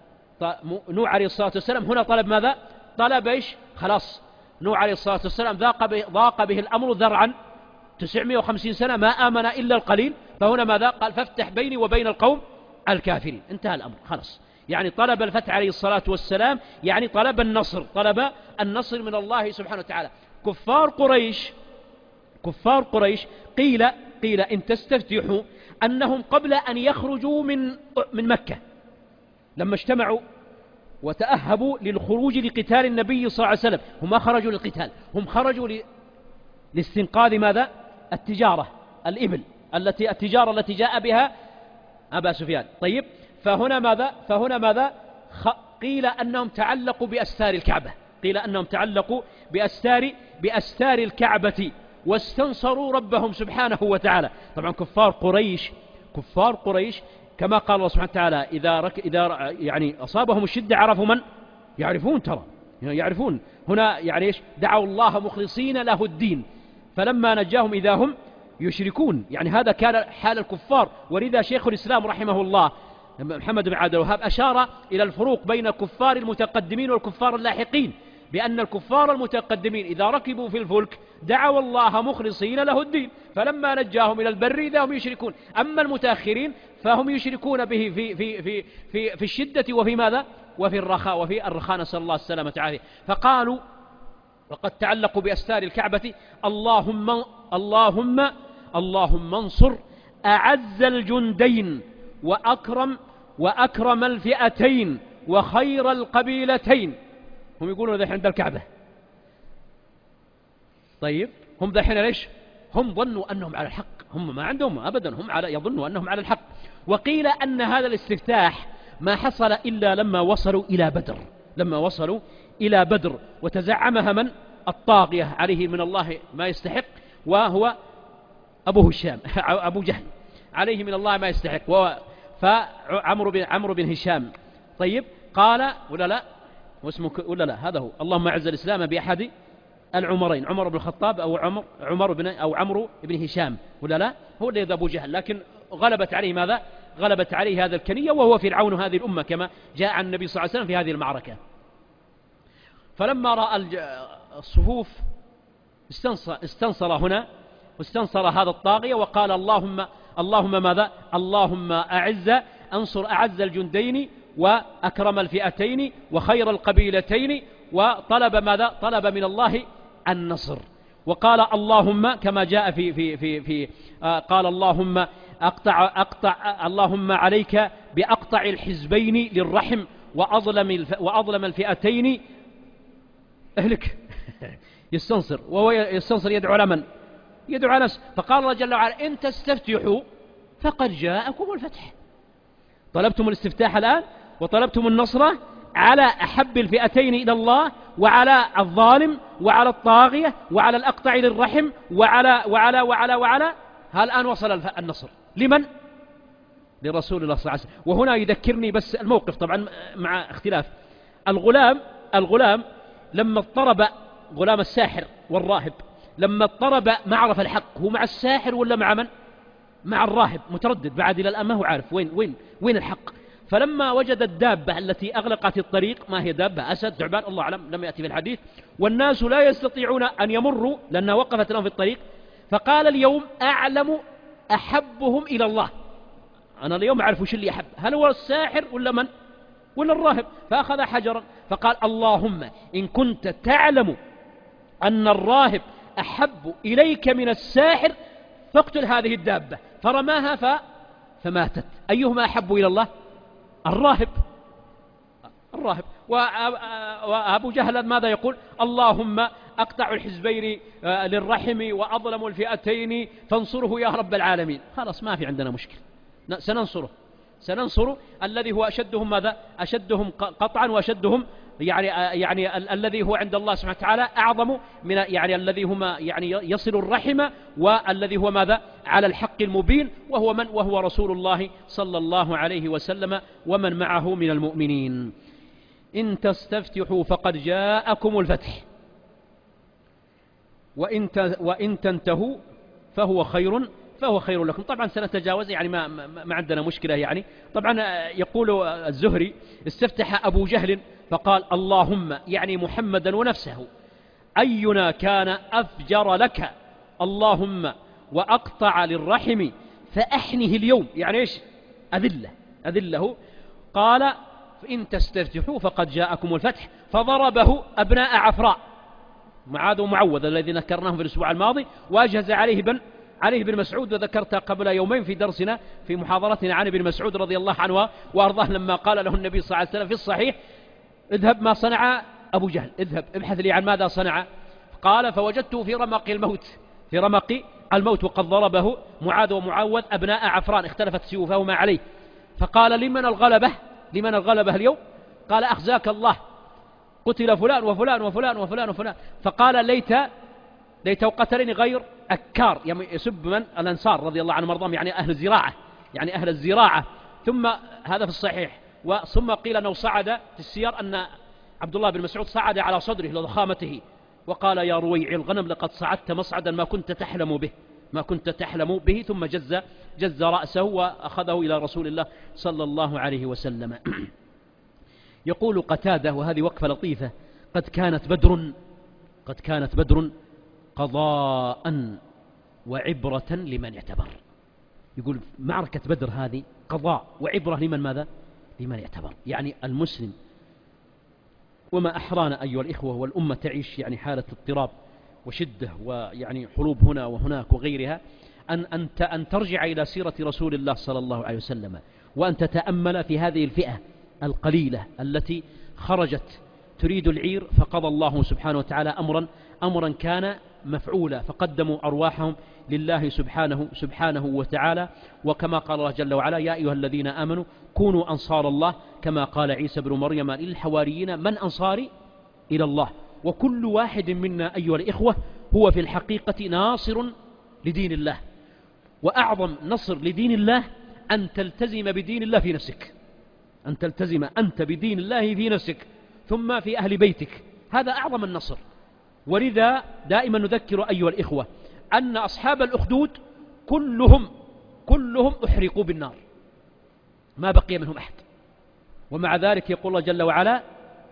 نوح عليه الصلاة والسلام هنا طلب ماذا؟ طلب ايش؟ خلاص نوح عليه الصلاة والسلام ضاق به, ضاق به الأمر ذرعا تسعمائة وخمسين سنة ما آمن إلا القليل، فهنا ماذا؟ قال: فافتح بيني وبين القوم الكافرين. انتهى الأمر خلاص. يعني طلب الفتح عليه الصلاة والسلام، يعني طلب النصر، طلب النصر من الله سبحانه وتعالى. كفار قريش كفار قريش قيل قيل إن تستفتحوا أنهم قبل أن يخرجوا من من مكة لما اجتمعوا وتأهبوا للخروج لقتال النبي صلى الله عليه وسلم، هم ما خرجوا للقتال، هم خرجوا لاستنقاذ ماذا؟ التجارة، الإبل التي التجارة التي جاء بها أبا سفيان. طيب، فهنا ماذا؟ فهنا ماذا؟ قيل أنهم تعلقوا بأستار الكعبة، قيل أنهم تعلقوا بأستار بأستار الكعبة واستنصروا ربهم سبحانه وتعالى. طبعا كفار قريش كفار قريش كما قال الله سبحانه وتعالى: إذا رك إذا يعني أصابهم الشدة عرفوا من يعرفون، ترى يعرفون هنا يعني إيش؟ دعوا الله مخلصين له الدين فلما نجاهم إذا هم يشركون. يعني هذا كان حال الكفار. ولذا شيخ الإسلام رحمه الله محمد بن عبد الوهاب أشار إلى الفروق بين الكفار المتقدمين والكفار اللاحقين، بأن الكفار المتقدمين إذا ركبوا في الفلك دعوا الله مخلصين له الدين فلما نجاهم إلى البر إذا هم يشركون. أما المتأخرين فهم يشركون به في, في, في, في, في الشدة وفي ماذا؟ وفي الرخاء وفي الرخاء، نسأل الله السلامة والعافية. فقالوا وقد تعلقوا بأستار الكعبة: اللهم اللهم اللهم انصر أعز الجندين وأكرم وأكرم الفئتين وخير القبيلتين. هم يقولون ذا عند الكعبة. طيب، هم ذا ليش؟ هم ظنوا أنهم على الحق، هم ما عندهم أبدا، هم على يظنوا أنهم على الحق. وقيل أن هذا الاستفتاح ما حصل إلا لما وصلوا إلى بدر، لما وصلوا إلى بدر وتزعمها من؟ الطاغية عليه من الله ما يستحق، وهو أبو هشام أبو جهل عليه من الله ما يستحق، فعمرو بن عمرو بن هشام. طيب، قال ولا لا واسمه ولا لا هذا هو: اللهم أعز الإسلام بأحد العمرين، عمر بن الخطاب أو عمر عمر بن أو عمرو بن هشام، ولا لا هو الذي أبو جهل، لكن غلبت عليه ماذا؟ غلبت عليه هذا الكنية، وهو فرعون هذه الأمة كما جاء عن النبي صلى الله عليه وسلم في هذه المعركة. فلما رأى الصفوف استنصر, استنصر هنا واستنصر هذا الطاغية وقال: اللهم اللهم ماذا؟ اللهم أعز أنصر أعز الجندين وأكرم الفئتين وخير القبيلتين، وطلب ماذا؟ طلب من الله النصر. وقال: اللهم كما جاء في في في, في آه قال: اللهم أقطع أقطع اللهم عليك بأقطع الحزبين للرحم وأظلم وأظلم الفئتين اهلك. يستنصر، وهو يستنصر يدعو على من؟ يدعو على نفسه. فقال الله جل وعلا: إن تستفتحوا فقد جاءكم الفتح. طلبتم الاستفتاح الآن وطلبتم النصر على أحب الفئتين إلى الله، وعلى الظالم وعلى الطاغية وعلى الأقطع للرحم وعلى وعلى وعلى وعلى ها الآن وصل النصر لمن؟ لرسول الله صلى الله عليه وسلم. وهنا يذكرني بس الموقف طبعا مع اختلاف. الغلام الغلام لما اضطرب، غلام الساحر والراهب لما اضطرب ما عرف الحق، هو مع الساحر ولا مع من؟ مع الراهب، متردد بعد إلى الآن ما هو عارف وين وين وين الحق. فلما وجد الدابة التي أغلقت الطريق، ما هي دابة؟ أسد، ثعبان، الله أعلم، لم يأتي في الحديث، والناس لا يستطيعون أن يمروا لأنها وقفت لهم في الطريق، فقال اليوم أعلم أحبهم إلى الله، أنا اليوم أعرف وش اللي أحب، هل هو الساحر ولا من؟ ولا الراهب؟ فأخذ حجرا فقال اللهم إن كنت تعلم أن الراهب أحب إليك من الساحر فاقتل هذه الدابة، فرماها ف... فماتت. أيهما أحب إلى الله؟ الراهب. الراهب. وأبو جهل ماذا يقول؟ اللهم أقطع الحزبين للرحم وأظلم الفئتين فانصره يا رب العالمين. خلاص ما في عندنا مشكلة، سننصره سننصره الذي هو أشدهم ماذا؟ أشدهم قطعا وأشدهم يعني يعني ال الذي هو عند الله سبحانه وتعالى أعظم من يعني الذي هما يعني يصل الرحم، والذي هو ماذا؟ على الحق المبين، وهو من؟ وهو رسول الله صلى الله عليه وسلم ومن معه من المؤمنين. إن تستفتحوا فقد جاءكم الفتح وإن وإن تنتهوا فهو خير فهو خير لكم. طبعا سنتجاوز يعني ما, ما عندنا مشكلة يعني. طبعا يقول الزهري استفتح أبو جهل فقال اللهم يعني محمدا ونفسه أينا كان أفجر لك اللهم وأقطع للرحم فأحنه اليوم، يعني إيش؟ أذله أذله. قال فإن تستفتحوا فقد جاءكم الفتح، فضربه أبناء عفراء، معاذ ومعوذ الذي ذكرناهم في الأسبوع الماضي، وأجهز عليه بن عليه بن مسعود، وذكرت قبل يومين في درسنا في محاضرتنا عن ابن مسعود رضي الله عنه وأرضاه لما قال له النبي صلى الله عليه وسلم في الصحيح اذهب ما صنع أبو جهل، اذهب ابحث لي عن ماذا صنع. قال فوجدته في رمق الموت في رمق الموت وقد ضربه معاذ ومعوذ أبناء عفران اختلفت سيوفهما عليه. فقال لمن الغلبة لمن الغلبة اليوم؟ قال أخزاك الله، قتل فلان وفلان وفلان وفلان وفلان. فقال ليت ليت قتلني غير أكار، يسب من؟ الأنصار رضي الله عنهم وارضاهم، يعني أهل الزراعة يعني أهل الزراعة. ثم هذا في الصحيح. ثم قيل أنه صعد في السير أن عبد الله بن مسعود صعد على صدره لضخامته وقال يا رويع الغنم لقد صعدت مصعدا ما كنت تحلم به ما كنت تحلم به ثم جز جز رأسه وأخذه إلى رسول الله صلى الله عليه وسلم. يقول قتادة، وهذه وقفة لطيفة، قد كانت بدر قد كانت بدر قضاء وعبرة لمن يعتبر. يقول معركة بدر هذه قضاء وعبرة لمن ماذا؟ لمن يعتبر. يعني المسلم، وما أحرانا أيها الإخوة والأمة تعيش يعني حالة اضطراب وشدة ويعني حروب هنا وهناك وغيرها، أن, أنت أن ترجع إلى سيرة رسول الله صلى الله عليه وسلم، وأن تتأمل في هذه الفئة القليلة التي خرجت تريد العير، فقضى الله سبحانه وتعالى أمرا أمرا كان مفعولا، فقدموا أرواحهم لله سبحانه سبحانه وتعالى. وكما قال الله جل وعلا يا أيها الذين آمنوا كونوا أنصار الله كما قال عيسى بن مريم للحواريين من أنصاري إلى الله. وكل واحد منا أيها الإخوة هو في الحقيقة ناصر لدين الله، وأعظم نصر لدين الله أن تلتزم بدين الله في نفسك، أن تلتزم أنت بدين الله في نفسك ثم في أهل بيتك، هذا أعظم النصر. ولذا دائما نذكر أيها الإخوة أن أصحاب الأخدود كلهم كلهم أحرقوا بالنار، ما بقي منهم أحد. ومع ذلك يقول الله جل وعلا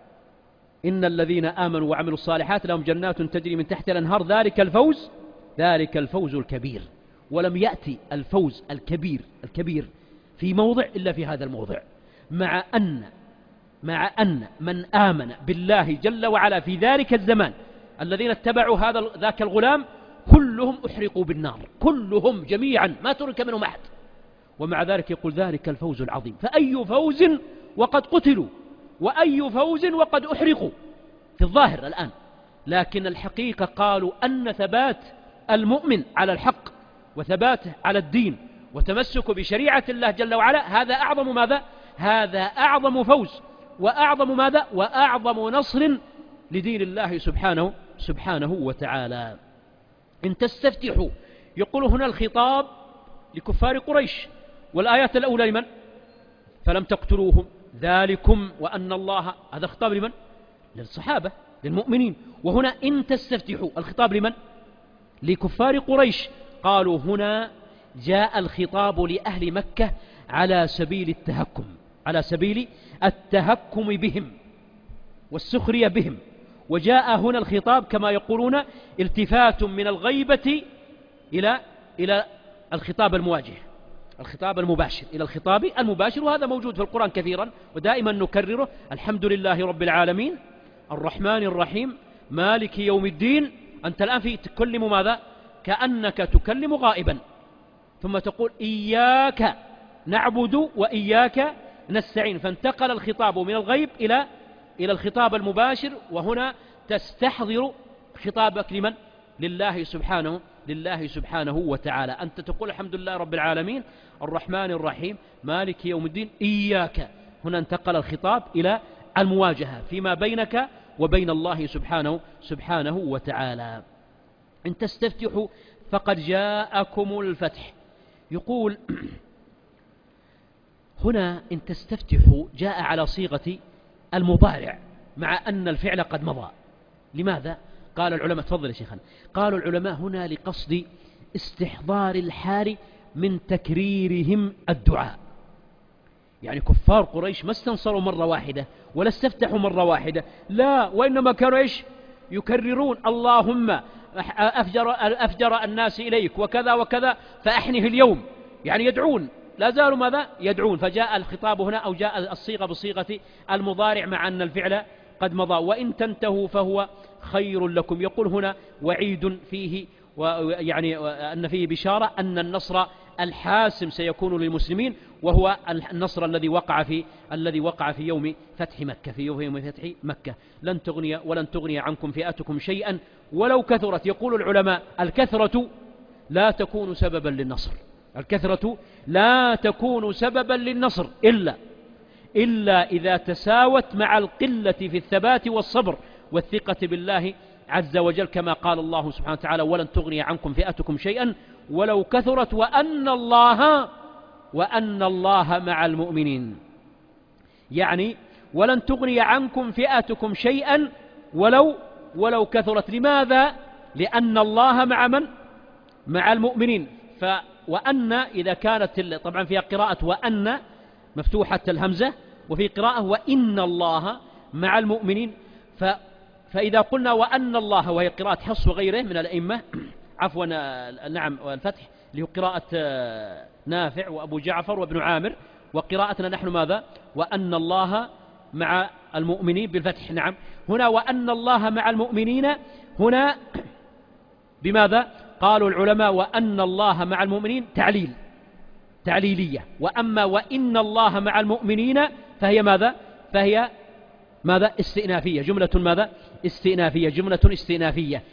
إن الذين آمنوا وعملوا الصالحات لهم جنات تجري من تحت الأنهار ذلك الفوز ذلك الفوز الكبير. ولم يأتي الفوز الكبير الكبير في موضع إلا في هذا الموضع، مع أن مع أن من آمن بالله جل وعلا في ذلك الزمان الذين اتبعوا هذا ذاك الغلام كلهم أحرقوا بالنار، كلهم جميعا ما ترك منهم أحد. ومع ذلك يقول ذلك الفوز العظيم. فأي فوز وقد قتلوا، وأي فوز وقد أحرقوا في الظاهر الآن. لكن الحقيقة قالوا أن ثبات المؤمن على الحق وثباته على الدين وتمسك بشريعة الله جل وعلا هذا أعظم ماذا؟ هذا أعظم فوز وأعظم ماذا؟ وأعظم نصر لدين الله سبحانه سبحانه وتعالى. إن تستفتحوا، يقول هنا الخطاب لكفار قريش، والآيات الأولى لمن؟ فلم تقتلوهم ذلكم وأن الله، هذا خطاب لمن؟ للصحابة للمؤمنين. وهنا إن تستفتحوا الخطاب لمن؟ لكفار قريش. قالوا هنا جاء الخطاب لأهل مكة على سبيل التهكم، على سبيل التهكم بهم والسخرية بهم. وجاء هنا الخطاب كما يقولون التفات من الغيبة إلى إلى الخطاب المواجه، الخطاب المباشر إلى الخطاب المباشر. وهذا موجود في القرآن كثيرا ودائما نكرره: الحمد لله رب العالمين الرحمن الرحيم مالك يوم الدين. أنت الآن في تكلم ماذا؟ كأنك تكلم غائبا، ثم تقول إياك نعبد وإياك نستعين، فانتقل الخطاب من الغيب إلى إلى الخطاب المباشر. وهنا تستحضر خطابك لمن؟ لله سبحانه لله سبحانه وتعالى. أنت تقول الحمد لله رب العالمين الرحمن الرحيم مالك يوم الدين إياك. هنا انتقل الخطاب إلى المواجهة فيما بينك وبين الله سبحانه سبحانه وتعالى. إن تستفتحوا فقد جاءكم الفتح. يقول هنا إن تستفتحوا جاء على صيغة المضارع مع أن الفعل قد مضى. لماذا؟ قال العلماء، تفضل يا شيخنا، قالوا العلماء هنا لقصد استحضار الحال من تكريرهم الدعاء. يعني كفار قريش ما استنصروا مرة واحدة ولا استفتحوا مرة واحدة، لا، وإنما كانوا إيش؟ يكررون اللهم أفجر, أفجر الناس إليك وكذا وكذا فأحنه اليوم، يعني يدعون، لا زالوا ماذا؟ يدعون. فجاء الخطاب هنا أو جاء الصيغة بصيغة المضارع مع أن الفعل قد مضى. وإن تنتهوا فهو خير لكم. يقول هنا وعيد فيه، ويعني أن فيه بشارة أن النصر الحاسم سيكون للمسلمين، وهو النصر الذي وقع في الذي وقع في يوم فتح مكة، في يوم فتح مكة. لن تغني ولن تغني عنكم فئتكم شيئا ولو كثرت. يقول العلماء الكثرة لا تكون سببا للنصر، الكثرة لا تكون سببا للنصر إلا إلا إذا تساوت مع القلة في الثبات والصبر والثقة بالله عز وجل، كما قال الله سبحانه وتعالى ولن تغني عنكم فئتكم شيئا ولو كثرت وأن الله وأن الله مع المؤمنين. يعني ولن تغني عنكم فئتكم شيئا ولو ولو كثرت. لماذا؟ لأن الله مع من؟ مع المؤمنين. ف وأن إذا كانت طبعا فيها قراءة وأن مفتوحة الهمزة، وفي قراءة وإن الله مع المؤمنين. ف فإذا قلنا وأن الله، وهي قراءة حفص وغيره من الأئمة، عفوا نعم الفتح اللي هو قراءة نافع وأبو جعفر وابن عامر، وقراءتنا نحن ماذا؟ وأن الله مع المؤمنين بالفتح. نعم هنا وأن الله مع المؤمنين هنا بماذا؟ قالوا العلماء وأن الله مع المؤمنين تعليل، تعليلية. وأما وإن الله مع المؤمنين فهي ماذا؟ فهي ماذا؟ استئنافية، جملة ماذا؟ استئنافية، جملة استئنافية.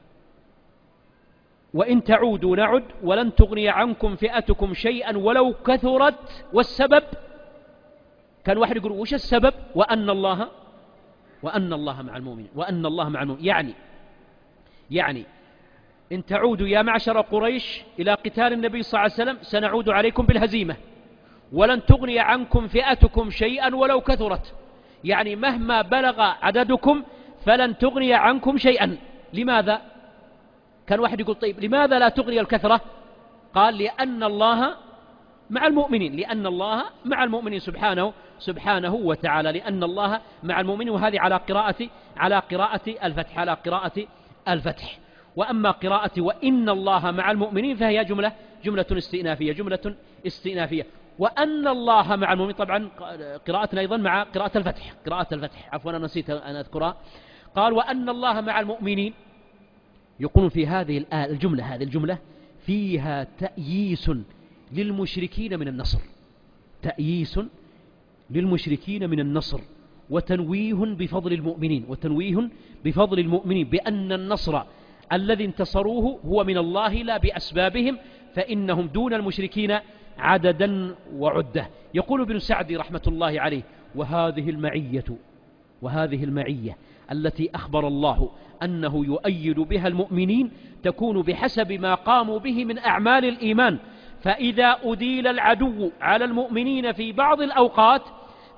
وإن تعودوا نعد ولن تغني عنكم فئتكم شيئا ولو كثرت. والسبب كان واحد يقول وش السبب؟ وأن الله وأن الله مع المؤمنين، وأن الله مع المؤمنين. يعني يعني إن تعودوا يا معشر قريش إلى قتال النبي صلى الله عليه وسلم سنعود عليكم بالهزيمة، ولن تغني عنكم فئتكم شيئا ولو كثرت. يعني مهما بلغ عددكم فلن تغني عنكم شيئا. لماذا؟ كان واحد يقول طيب لماذا لا تغني الكثرة؟ قال لأن الله مع المؤمنين، لأن الله مع المؤمنين سبحانه سبحانه وتعالى، لأن الله مع المؤمنين. وهذه على قراءة على قراءة الفتح، على قراءة الفتح. وأما قراءة وإن الله مع المؤمنين فهي جملة جملة استئنافية، جملة استئنافية. وأن الله مع المؤمنين طبعا قراءتنا أيضا مع قراءة الفتح، قراءة الفتح عفوا أنا نسيت أن أذكرها. قال وأن الله مع المؤمنين. يقولون في هذه الآية الجملة هذه الجملة فيها تأييس للمشركين من النصر، تأييس للمشركين من النصر، وتنويه بفضل المؤمنين، وتنويه بفضل المؤمنين بأن النصر الذي انتصروه هو من الله لا بأسبابهم، فإنهم دون المشركين عددا وعدة. يقول ابن سعدي رحمة الله عليه وهذه المعية وهذه المعية التي أخبر الله أنه يؤيد بها المؤمنين تكون بحسب ما قاموا به من أعمال الإيمان. فإذا أديل العدو على المؤمنين في بعض الأوقات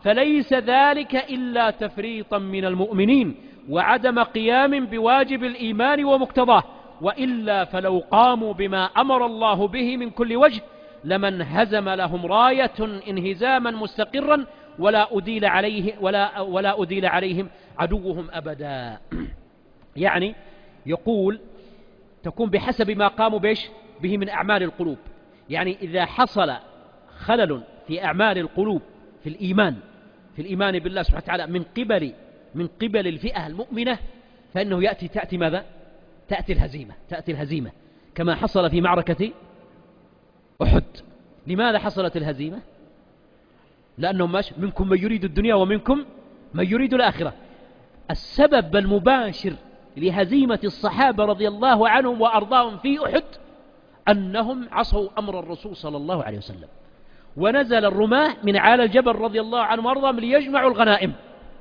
فليس ذلك إلا تفريطا من المؤمنين وعدم قيام بواجب الإيمان ومقتضاه، وإلا فلو قاموا بما أمر الله به من كل وجه لمن هزم لهم راية انهزاما مستقرا ولا أديل عليه ولا ولا أديل عليهم عدوهم أبدا. يعني يقول تكون بحسب ما قاموا بيش به من أعمال القلوب. يعني إذا حصل خلل في أعمال القلوب في الإيمان في الإيمان بالله سبحانه وتعالى من قبل من قبل الفئة المؤمنة، فإنه يأتي تأتي ماذا؟ تأتي الهزيمة تأتي الهزيمة كما حصل في معركة أحد. لماذا حصلت الهزيمة؟ لأنه ماشي منكم من يريد الدنيا ومنكم من يريد الآخرة. السبب المباشر لهزيمة الصحابة رضي الله عنهم وأرضاهم في أحد أنهم عصوا أمر الرسول صلى الله عليه وسلم، ونزل الرماة من على الجبل رضي الله عنهم وأرضاهم ليجمعوا الغنائم،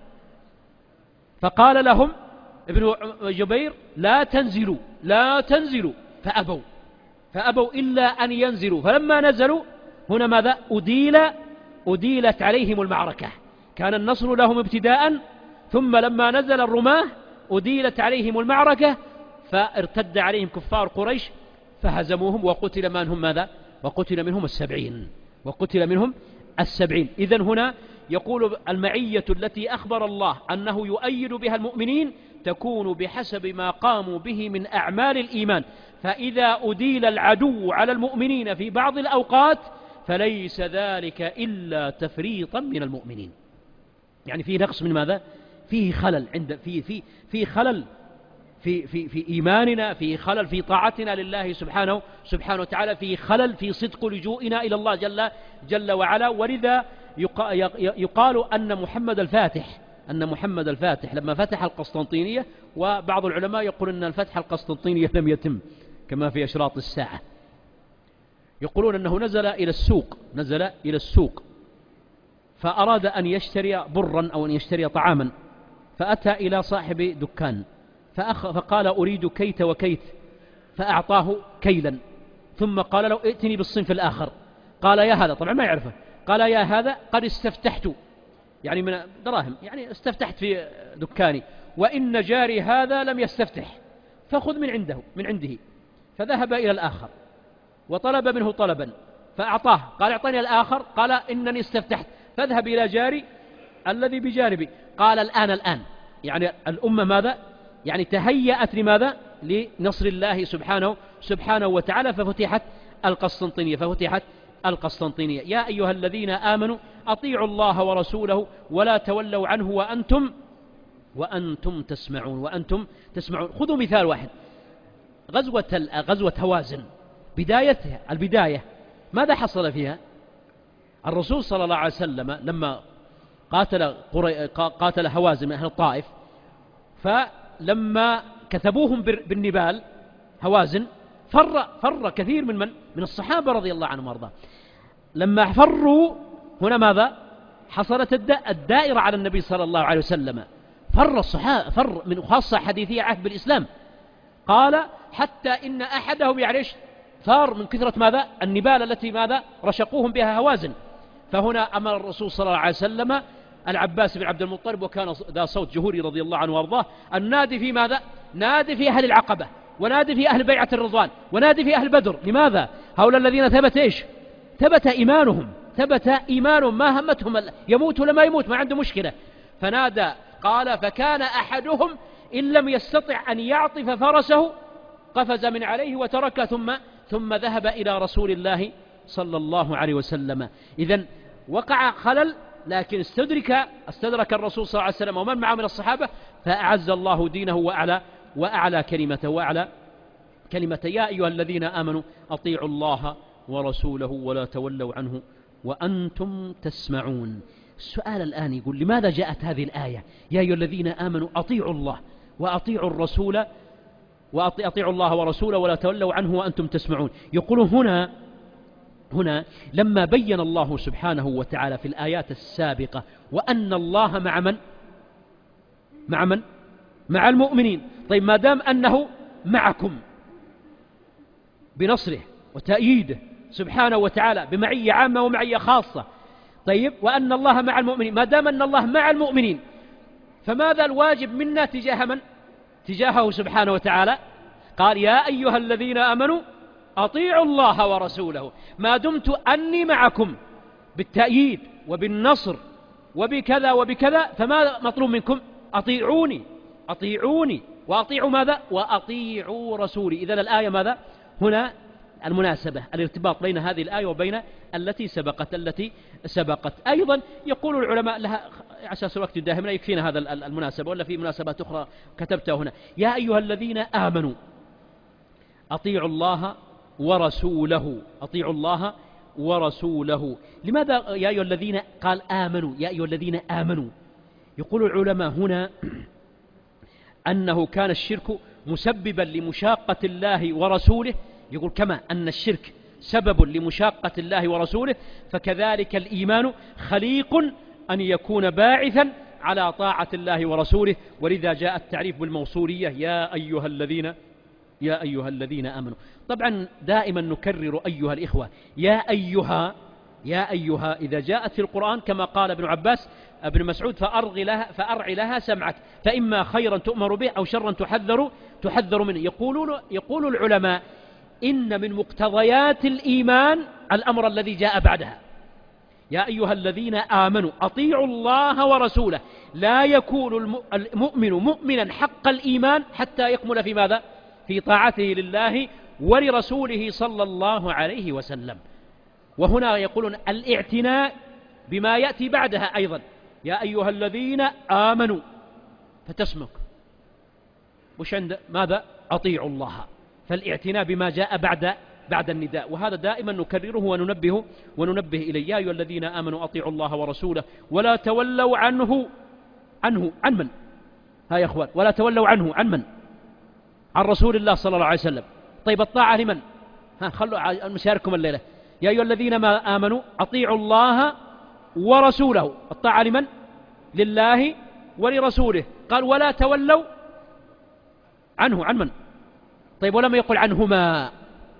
فقال لهم ابن جبير لا تنزلوا لا تنزلوا فأبوا فأبوا إلا أن ينزلوا. فلما نزلوا هنا ماذا؟ أديل أديلت عليهم المعركة، كان النصر لهم ابتداء، ثم لما نزل الرماة أديلت عليهم المعركة فارتد عليهم كفار قريش فهزموهم وقتل منهم ماذا؟ وقتل منهم السبعين وقتل منهم السبعين. إذن هنا يقول المعية التي أخبر الله أنه يؤيد بها المؤمنين تكون بحسب ما قاموا به من أعمال الإيمان، فإذا أديل العدو على المؤمنين في بعض الأوقات فليس ذلك إلا تفريطا من المؤمنين. يعني فيه نقص من ماذا؟ فيه خلل عند فيه في في خلل في في في إيماننا، في خلل في طاعتنا لله سبحانه سبحانه وتعالى، في خلل في صدق لجوئنا إلى الله جل جل وعلا. ولذا يقال أن محمد الفاتح أن محمد الفاتح لما فتح القسطنطينية، وبعض العلماء يقول أن الفتح القسطنطينية لم يتم كما في أشراط الساعة، يقولون أنه نزل إلى السوق نزل إلى السوق فأراد أن يشتري برا أو أن يشتري طعاما، فأتى إلى صاحب دكان فأخ فقال أريد كيت وكيت، فأعطاه كيلا، ثم قال له ائتني بالصنف الآخر. قال يا هذا، طبعا ما يعرفه، قال يا هذا قد استفتحت، يعني من دراهم، يعني استفتحت في دكاني، وإن جاري هذا لم يستفتح، فخذ من عنده من عنده. فذهب إلى الآخر وطلب منه طلبا فأعطاه، قال اعطني الآخر، قال إنني استفتحت، فاذهب إلى جاري الذي بجانبي. قال الآن الآن يعني الأمة ماذا؟ يعني تهيأت لماذا؟ لنصر الله سبحانه سبحانه وتعالى، ففتحت القسطنطينية ففتحت القسطنطينية. يا أيها الذين آمنوا أطيعوا الله ورسوله ولا تولوا عنه وأنتم وأنتم تسمعون وأنتم تسمعون. خذوا مثال واحد، غزوة غزوة هوازن، بدايتها البداية ماذا حصل فيها؟ الرسول صلى الله عليه وسلم لما قاتل قاتل هوازن من أهل الطائف، فلما كتبوهم بالنبال هوازن فر فر كثير من من من الصحابة رضي الله عنهم وارضاهم. لما فروا هنا ماذا حصلت؟ الدائرة على النبي صلى الله عليه وسلم، فر الصحابة، فر من خاصة حديثية عهد بالإسلام، قال حتى إن أحدهم يعرش ثار من كثرة ماذا؟ النبال التي ماذا رشقوهم بها هوازن. فهنا أمر الرسول صلى الله عليه وسلم العباس بن عبد المطلب، وكان ذا صوت جهوري رضي الله عنه وارضاه، النادي في ماذا؟ نادي في أهل العقبة، ونادي في أهل بيعة الرضوان، ونادي في أهل بدر. لماذا؟ هؤلاء الذين ثبت إيش؟ ثبت إيمانهم ثبت إيمانهم ما همتهم يموت ولا ما يموت، ما عنده مشكلة. فنادى قال فكان أحدهم إن لم يستطع أن يعطف فرسه قفز من عليه وترك ثم ثم ذهب إلى رسول الله صلى الله عليه وسلم. إذن وقع خلل، لكن استدرك استدرك الرسول صلى الله عليه وسلم ومن معه من الصحابة، فأعز الله دينه وأعلى وأعلى كلمته وأعلى كلمته. يا أيها الذين آمنوا أطيعوا الله ورسوله ولا تولوا عنه وأنتم تسمعون. السؤال الآن يقول لماذا جاءت هذه الآية يا أيها الذين آمنوا أطيعوا الله وأطيعوا الرسول وأطيعوا الله ورسوله ولا تولوا عنه وأنتم تسمعون؟ يقولون هنا هنا لما بين الله سبحانه وتعالى في الآيات السابقة وأن الله مع من؟ مع من؟ مع المؤمنين. طيب ما دام أنه معكم بنصره وتأييده سبحانه وتعالى بمعية عامة ومعية خاصة، طيب، وأن الله مع المؤمنين. ما دام أن الله مع المؤمنين، فماذا الواجب منا تجاه من؟ تجاهه سبحانه وتعالى. قال يا أيها الذين آمنوا أطيعوا الله ورسوله ما دمت أني معكم، بالتأييد وبالنصر وبكذا وبكذا. فما مطلوب منكم؟ أطيعوني أطيعوني وأطيعوا ماذا؟ وأطيعوا رسولي. إذن الآية ماذا هنا؟ المناسبة، الارتباط بين هذه الآية وبين التي سبقت التي سبقت. أيضا يقول العلماء لها أساس الوقت داهمنا، يكفينا هذا المناسبة، ولا في مناسبات أخرى كتبتها هنا. يا أيها الذين آمنوا أطيعوا الله ورسوله، أطيعوا الله ورسوله. لماذا يا أيها الذين قال آمنوا؟ يا أيها الذين آمنوا. يقول العلماء هنا أنه كان الشرك مسببا لمشاقة الله ورسوله. يقول كما أن الشرك سبب لمشاقة الله ورسوله، فكذلك الإيمان خليق أن يكون باعثا على طاعة الله ورسوله. ولذا جاء التعريف بالموصولية يا أيها الذين يا أيها الذين آمنوا. طبعا دائما نكرر أيها الإخوة، يا أيها يا أيها إذا جاءت في القرآن كما قال ابن عباس ابن مسعود فأرغ لها فأرع لها سمعك، فإما خيرا تؤمر به أو شرا تحذر تحذر منه. يقولون يقول العلماء إن من مقتضيات الإيمان الأمر الذي جاء بعدها. يا أيها الذين آمنوا أطيعوا الله ورسوله. لا يكون المؤمن مؤمنا حق الإيمان حتى يكمل في ماذا؟ في طاعته لله ولرسوله صلى الله عليه وسلم. وهنا يقولون الاعتناء بما يأتي بعدها أيضا. يا أيها الذين آمنوا فتسمك وش عند ماذا؟ أطيعوا الله. فالاعتناء بما جاء بعد بعد النداء، وهذا دائما نكرره وننبه وننبه إليه. يا أيها الذين آمنوا أطيعوا الله ورسوله ولا تولوا عنه عنه عن من؟ ها يا أخوان، ولا تولوا عنه عن من؟ عن رسول الله صلى الله عليه وسلم. طيب الطاعة لمن؟ ها خلوا مشارككم الليلة. يا أيها الذين ما آمنوا أطيعوا الله ورسوله. الطاعة لمن؟ لله ولرسوله. قال ولا تولوا عنه عن من؟ طيب ولم يقل عنهما،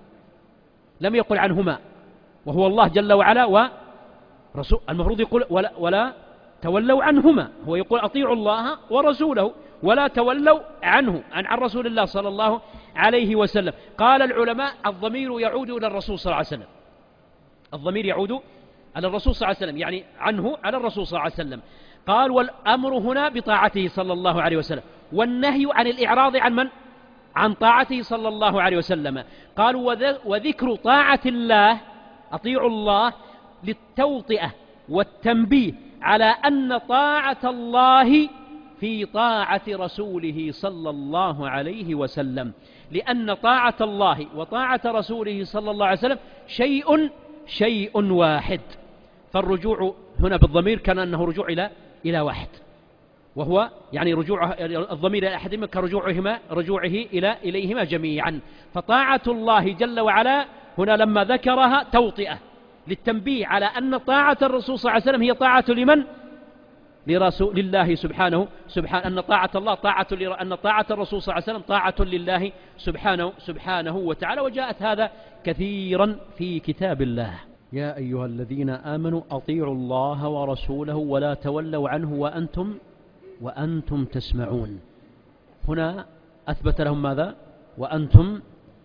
لم يقل عنهما، وهو الله جل وعلا ورسول. المفروض يقول ولا, ولا تولوا عنهما. هو يقول أطيعوا الله ورسوله ولا تولوا عنه عن عن رسول الله صلى الله عليه وسلم. قال العلماء الضمير يعود إلى الرسول صلى الله عليه وسلم. الضمير يعود على الرسول صلى الله عليه وسلم، يعني عنه على الرسول صلى الله عليه وسلم. قال والأمر هنا بطاعته صلى الله عليه وسلم، والنهي عن الإعراض عن من؟ عن طاعته صلى الله عليه وسلم. قالوا وذكر طاعة الله أطيعوا الله للتوطئة والتنبيه على أن طاعة الله في طاعة رسوله صلى الله عليه وسلم، لأن طاعة الله وطاعة رسوله صلى الله عليه وسلم شيء شيء واحد. فالرجوع هنا بالضمير كان أنه رجوع إلى إلى واحد، وهو يعني رجوع الضمير إلى أحدهما كرجوعهما رجوعه إلى إليهما جميعا. فطاعة الله جل وعلا هنا لما ذكرها توطئة للتنبيه على أن طاعة الرسول صلى الله عليه وسلم هي طاعة لمن؟ لرسول لله سبحانه سبحانه أن طاعة الله طاعة أن طاعة الرسول صلى الله عليه وسلم طاعة لله سبحانه سبحانه وتعالى. وجاءت هذا كثيرا في كتاب الله. يا أيها الذين آمنوا أطيعوا الله ورسوله ولا تولوا عنه وأنتم وأنتم تسمعون. هنا أثبت لهم ماذا؟ وأنتم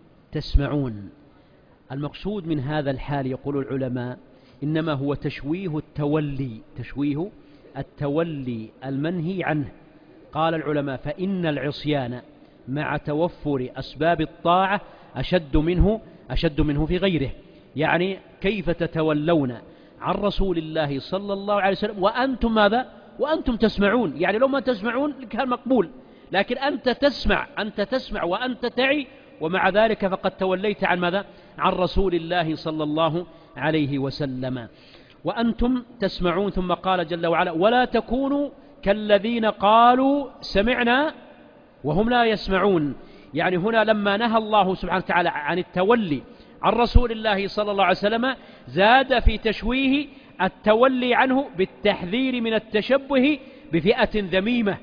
تسمعون. المقصود من هذا الحال يقول العلماء إنما هو تشويه التولي، تشويه التولي المنهي عنه. قال العلماء فإن العصيان مع توفر أسباب الطاعة أشد منه أشد منه في غيره. يعني كيف تتولون عن رسول الله صلى الله عليه وسلم وأنتم ماذا؟ وأنتم تسمعون. يعني لو ما تسمعون كان مقبول، لكن أنت تسمع أنت تسمع وأنت تعي، ومع ذلك فقد توليت عن ماذا؟ عن رسول الله صلى الله عليه وسلم. وأنتم تسمعون. ثم قال جل وعلا ولا تكونوا كالذين قالوا سمعنا وهم لا يسمعون. يعني هنا لما نهى الله سبحانه وتعالى عن التولي عن رسول الله صلى الله عليه وسلم زاد في تشويه التولي عنه بالتحذير من التشبه بفئة ذميمة،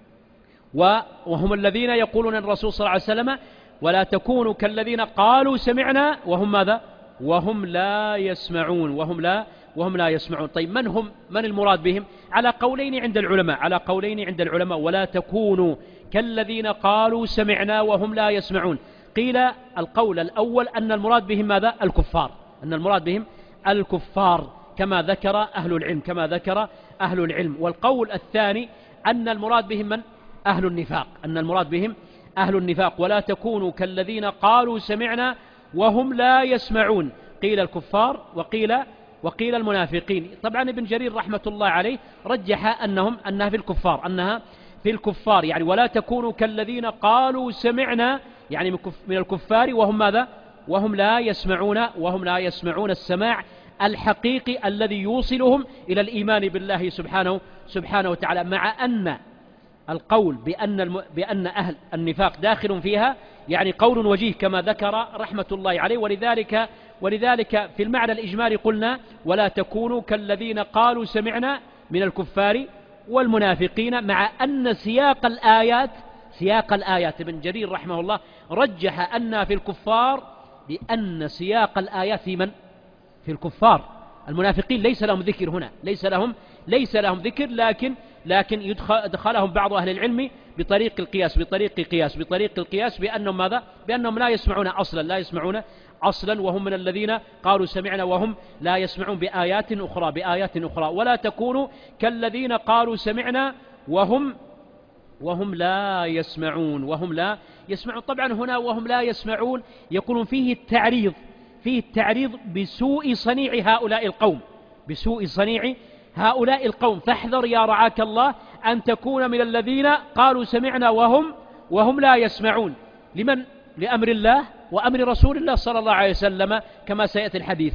وهم الذين يقولون الرسول صلى الله عليه وسلم ولا تكونوا كالذين قالوا سمعنا وهم ماذا؟ وهم لا يسمعون وهم لا وهم لا يسمعون. طيب من هم؟ من المراد بهم؟ على قولين عند العلماء على قولين عند العلماء ولا تكونوا كالذين قالوا سمعنا وهم لا يسمعون. قيل القول الأول أن المراد بهم ماذا؟ الكفار، أن المراد بهم الكفار كما ذكر أهل العلم كما ذكر أهل العلم. والقول الثاني أن المراد بهم من؟ أهل النفاق، أن المراد بهم أهل النفاق. ولا تكونوا كالذين قالوا سمعنا وهم لا يسمعون، قيل الكفار وقيل وقيل المنافقين. طبعا ابن جرير رحمة الله عليه رجح أنهم أنها في الكفار أنها في الكفار يعني ولا تكونوا كالذين قالوا سمعنا يعني من الكفار وهم ماذا؟ وهم لا يسمعون وهم لا يسمعون السماع الحقيقي الذي يوصلهم إلى الإيمان بالله سبحانه سبحانه وتعالى. مع أن القول بأن الم... بأن أهل النفاق داخل فيها يعني قول وجيه كما ذكر رحمة الله عليه. ولذلك ولذلك في المعنى الإجمالي قلنا ولا تكونوا كالذين قالوا سمعنا من الكفار والمنافقين، مع أن سياق الآيات سياق الآيات ابن جرير رحمه الله رجح أن في الكفار لأن سياق الآيات في من؟ في الكفار. المنافقين ليس لهم ذكر هنا، ليس لهم ليس لهم ذكر، لكن لكن يدخلهم بعض أهل العلم بطريق القياس بطريق القياس بطريق القياس بأنهم ماذا؟ بأنهم لا يسمعون أصلا لا يسمعون أصلا وهم من الذين قالوا سمعنا وهم لا يسمعون بآيات أخرى بآيات أخرى. ولا تكونوا كالذين قالوا سمعنا وهم وهم لا يسمعون وهم لا يسمعون. طبعا هنا وهم لا يسمعون يكون فيه التعريض فيه التعريض بسوء صنيع هؤلاء القوم بسوء صنيع هؤلاء القوم. فاحذر يا رعاك الله أن تكون من الذين قالوا سمعنا وهم وهم لا يسمعون. لمن؟ لأمر الله وأمر رسول الله صلى الله عليه وسلم كما سيأتي الحديث.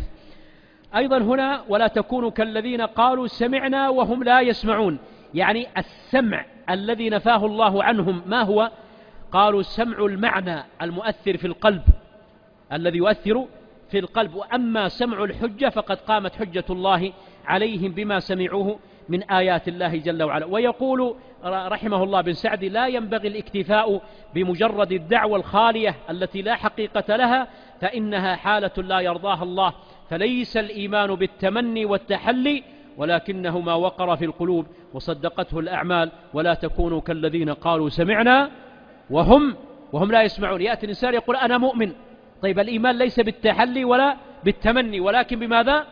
أيضا هنا ولا تكونوا كالذين قالوا سمعنا وهم لا يسمعون، يعني السمع الذي نفاه الله عنهم ما هو؟ قالوا سمع المعنى المؤثر في القلب الذي يؤثر في القلب، وأما سمع الحجة فقد قامت حجة الله عليهم بما سمعوه من آيات الله جل وعلا. ويقول رحمه الله بن سعدي لا ينبغي الاكتفاء بمجرد الدعوة الخالية التي لا حقيقة لها، فإنها حالة لا يرضاها الله، فليس الإيمان بالتمني والتحلي ولكنه ما وقر في القلوب وصدقته الأعمال. ولا تكونوا كالذين قالوا سمعنا وهم وهم لا يسمعون. يأتي الإنسان يقول أنا مؤمن، طيب الإيمان ليس بالتحلي ولا بالتمني ولكن بماذا؟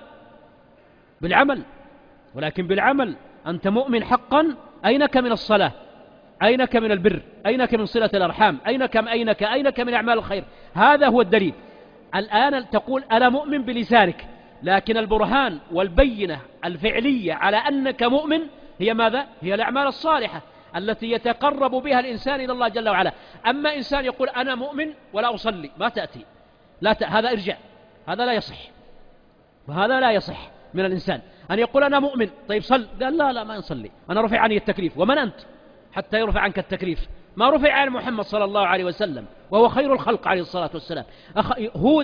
بالعمل ولكن بالعمل. أنت مؤمن حقا، أينك من الصلاة؟ أينك من البر؟ أينك من صلة الأرحام؟ أينك أينك أينك من أعمال الخير؟ هذا هو الدليل. الآن تقول أنا مؤمن بلسانك، لكن البرهان والبينة الفعلية على أنك مؤمن هي ماذا؟ هي الأعمال الصالحة التي يتقرب بها الإنسان إلى الله جل وعلا. أما إنسان يقول أنا مؤمن ولا أصلي، ما تأتي لا ت... هذا إرجاع، هذا لا يصح، وهذا لا يصح من الإنسان أن يقول أنا مؤمن طيب صل، قال لا لا ما نصلي، أنا رفع عني التكليف. ومن أنت حتى يرفع عنك التكليف؟ ما رفع عن محمد صلى الله عليه وسلم وهو خير الخلق عليه الصلاة والسلام. أخ... هود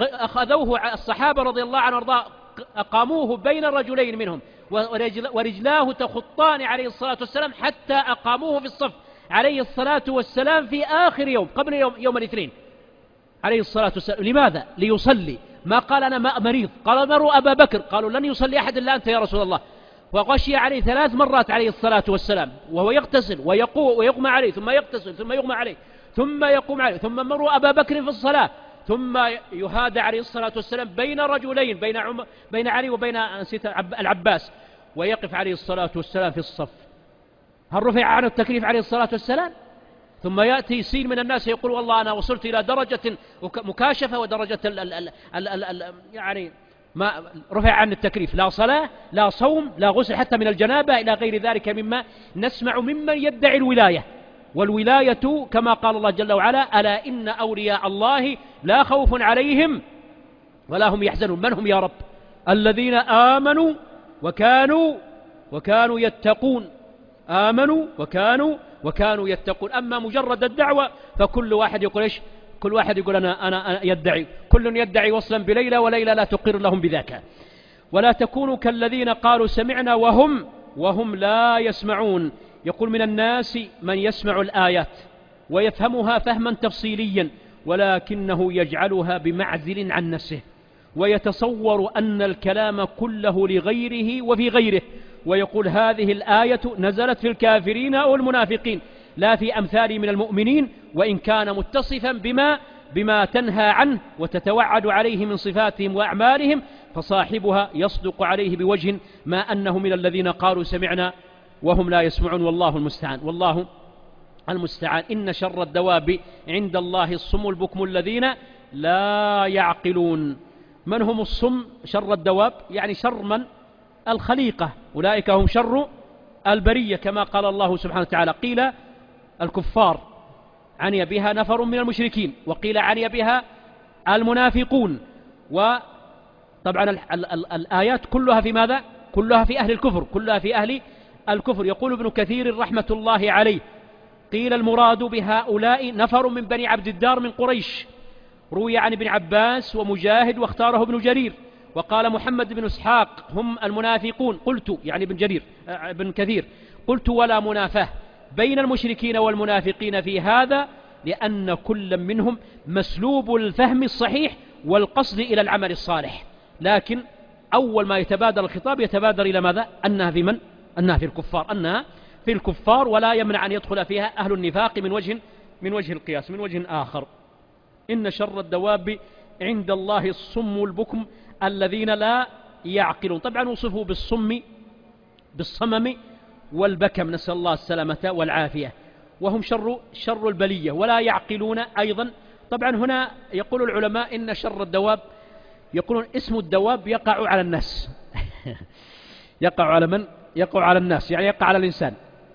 أخذوه الصحابة رضي الله عنهم وارضاه، أقاموه بين الرجلين منهم ورجل... ورجلاه تخطان عليه الصلاة والسلام حتى أقاموه في الصف عليه الصلاة والسلام في آخر يوم قبل يوم, يوم الاثنين عليه الصلاة والسلام. لماذا؟ ليصلي. ما قال أنا مريض، قال مروا أبا بكر، قالوا لن يصلي أحد إلا أنت يا رسول الله. وغشي عليه ثلاث مرات عليه الصلاة والسلام وهو يغتسل ويقوم ويغمى عليه ثم يغتسل ثم يغمى عليه ثم يقوم عليه ثم مروا أبا بكر في الصلاة ثم يهادى عليه الصلاة والسلام بين رجلين بين, عم بين علي وبين العباس ويقف عليه الصلاة والسلام في الصف. هل رفع عنه التكليف عليه الصلاة والسلام؟ ثم يأتي سين من الناس يقول والله أنا وصلت إلى درجة مكاشفة ودرجة ال ال ال ال ال ال يعني ما رفع عن التكليف، لا صلاة لا صوم لا غسل حتى من الجنابة إلى غير ذلك مما نسمع ممن يدعي الولاية. والولاية كما قال الله جل وعلا ألا إن أولياء الله لا خوف عليهم ولا هم يحزنون. من هم يا رب؟ الذين آمنوا وكانوا وكانوا يتقون. آمنوا وكانوا وكانوا يتقون. أما مجرد الدعوة فكل واحد يقول إيش؟ كل واحد يقول أنا, أنا يدعي، كل يدعي وصلا بليلى وليلى لا تقر لهم بذاك. ولا تكونوا كالذين قالوا سمعنا وهم وهم لا يسمعون. يقول من الناس من يسمع الآيات ويفهمها فهما تفصيليا ولكنه يجعلها بمعزل عن نفسه ويتصور أن الكلام كله لغيره وفي غيره، ويقول هذه الآية نزلت في الكافرين أو المنافقين لا في أمثال من المؤمنين، وإن كان متصفا بما بما تنهى عنه وتتوعد عليه من صفاتهم وأعمالهم، فصاحبها يصدق عليه بوجه ما أنه من الذين قالوا سمعنا وهم لا يسمعون. والله المستعان والله المستعان. إن شر الدواب عند الله الصم البكم الذين لا يعقلون. من هم الصم شر الدواب؟ يعني شر من؟ الخليقة، أولئك هم شر البرية كما قال الله سبحانه وتعالى. قيل الكفار عني بها نفر من المشركين، وقيل عني بها المنافقون. وطبعا ال ال ال الآيات كلها في ماذا؟ كلها في أهل الكفر، كلها في أهل الكفر. يقول ابن كثير رحمة الله عليه: قيل المراد بهؤلاء نفر من بني عبد الدار من قريش، روي عن ابن عباس ومجاهد واختاره ابن جرير، وقال محمد بن اسحاق هم المنافقون. قلت يعني ابن جرير ابن كثير قلت ولا منافاة بين المشركين والمنافقين في هذا، لأن كل منهم مسلوب الفهم الصحيح والقصد إلى العمل الصالح، لكن أول ما يتبادر الخطاب يتبادر إلى ماذا؟ أنها في من؟ أنها في الكفار، أنها في الكفار، ولا يمنع أن يدخل فيها أهل النفاق من وجه من وجه القياس من وجه آخر. إن شر الدواب عند الله الصم البكم الذين لا يعقلون. طبعا وصفوا بالصم بالصمم والبكم، نسأل الله السلامة والعافية، وهم شر شر البلية ولا يعقلون أيضا. طبعا هنا يقول العلماء إن شر الدواب، يقولون اسم الدواب يقع على الناس يقع على من؟ يقع على الناس، يعني يقع على الإنسان.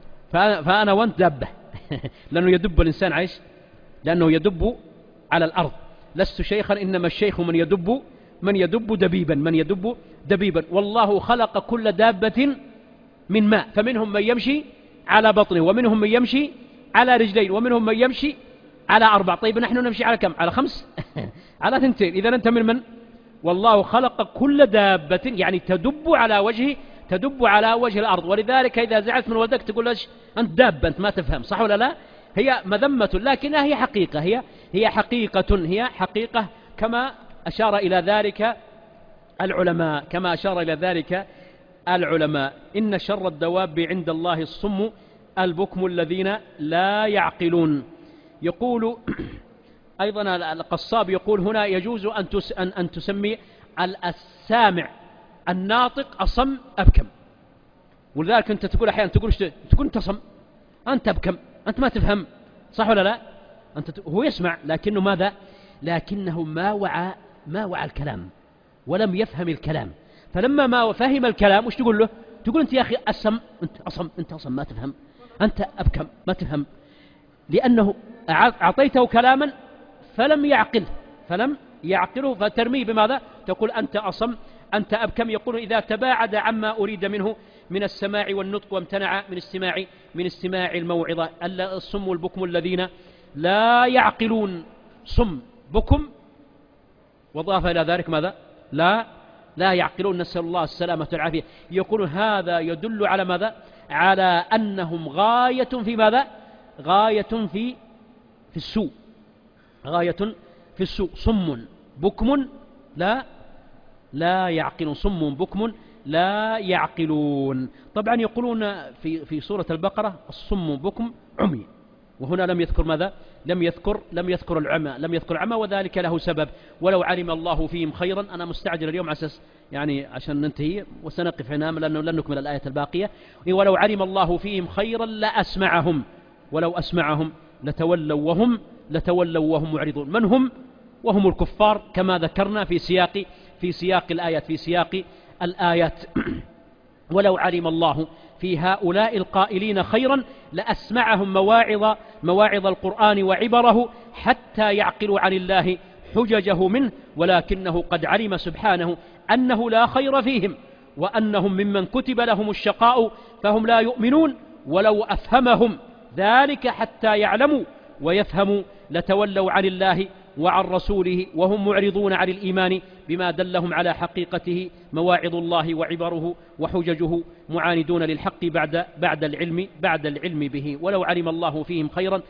فأنا وأنت دابة لأنه يدب الإنسان عيش، لأنه يدب على الأرض. لست شيخا، إنما الشيخ من يدب من يدب دبيبا من يدب دبيبا. والله خلق كل دابة من ماء، فمنهم من يمشي على بطنه، ومنهم من يمشي على رجلين، ومنهم من يمشي على أربع. طيب نحن نمشي على كم؟ على خمس على ثنتين. إذا أنت من من؟ والله خلق كل دابة، يعني تدب على وجه تدب على وجه الأرض. ولذلك إذا زعلت من ولدك تقول ليش أنت دابة، أنت ما تفهم، صح ولا لا؟ هي مذمة، لكنها هي حقيقة، هي هي حقيقة هي حقيقة كما أشار إلى ذلك العلماء كما أشار إلى ذلك العلماء. إن شر الدواب عند الله الصم البكم الذين لا يعقلون. يقول أيضا القصاب يقول هنا يجوز أن أن أن تسمي السامع الناطق أصم أبكم، ولذلك أنت تقول أحيانا تقول تقول أنت صم، أنت أبكم، أنت ما تفهم، صح ولا لا؟ أنت هو يسمع لكنه ماذا؟ لكنه ما وعى ما وعى الكلام ولم يفهم الكلام. فلما ما فهم الكلام وش تقول له؟ تقول أنت يا أخي أصم، أنت أصم أنت أصم ما تفهم، أنت أبكم ما تفهم، لأنه أعطيته كلاما فلم يعقل فلم يعقله فترميه بماذا؟ تقول أنت أصم أنت أبكم. يقول إذا تباعد عما أريد منه من السماع والنطق وامتنع من استماع من استماع الموعظة. الصم البكم الذين لا يعقلون، صم بكم، وضاف إلى ذلك ماذا؟ لا لا يعقلون، نسأل الله السلامة والعافية. يقول هذا يدل على ماذا؟ على أنهم غاية في ماذا؟ غاية في في السوء، غاية في السوء. صم بكم لا لا يعقلون، صم بكم لا يعقلون. طبعا يقولون في في سورة البقرة الصم بكم عمي، وهنا لم يذكر ماذا؟ لم يذكر لم يذكر العمى لم يذكر العمى وذلك له سبب. ولو علم الله فيهم خيرا، أنا مستعجل اليوم على أساس يعني عشان ننتهي وسنقف هنا لأنه لن نكمل الآية الباقية. ولو علم الله فيهم خيرا لأسمعهم، ولو أسمعهم لتولوا وهم لتولوا وهم معرضون. من هم؟ وهم الكفار كما ذكرنا في سياق في سياق الآيات في سياق الآيات ولو علم الله في هؤلاء القائلين خيرا لأسمعهم مواعظ مواعظ القرآن وعبره حتى يعقلوا عن الله حججه منه، ولكنه قد علم سبحانه أنه لا خير فيهم وأنهم ممن كتب لهم الشقاء فهم لا يؤمنون. ولو أفهمهم ذلك حتى يعلموا ويفهموا لتولوا عن الله وعن رسوله وهم معرضون عن الإيمان بما دلهم على حقيقته مواعظ الله وعبره وحججه، معاندون للحق بعد بعد العلم بعد العلم به. ولو علم الله فيهم خيرا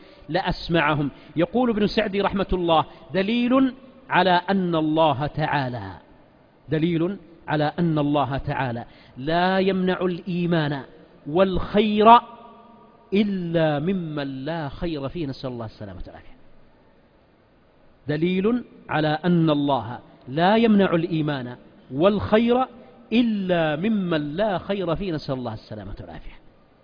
لأسمعهم. يقول ابن سعدي رحمة الله دليل على أن الله تعالى دليل على أن الله تعالى لا يمنع الإيمان والخير إلا ممن لا خير فيه، نسأل الله السلامة والعافية. دليل على أن الله لا يمنع الإيمان والخير إلا ممن لا خير فيه، نسأل الله السلامة والعافية.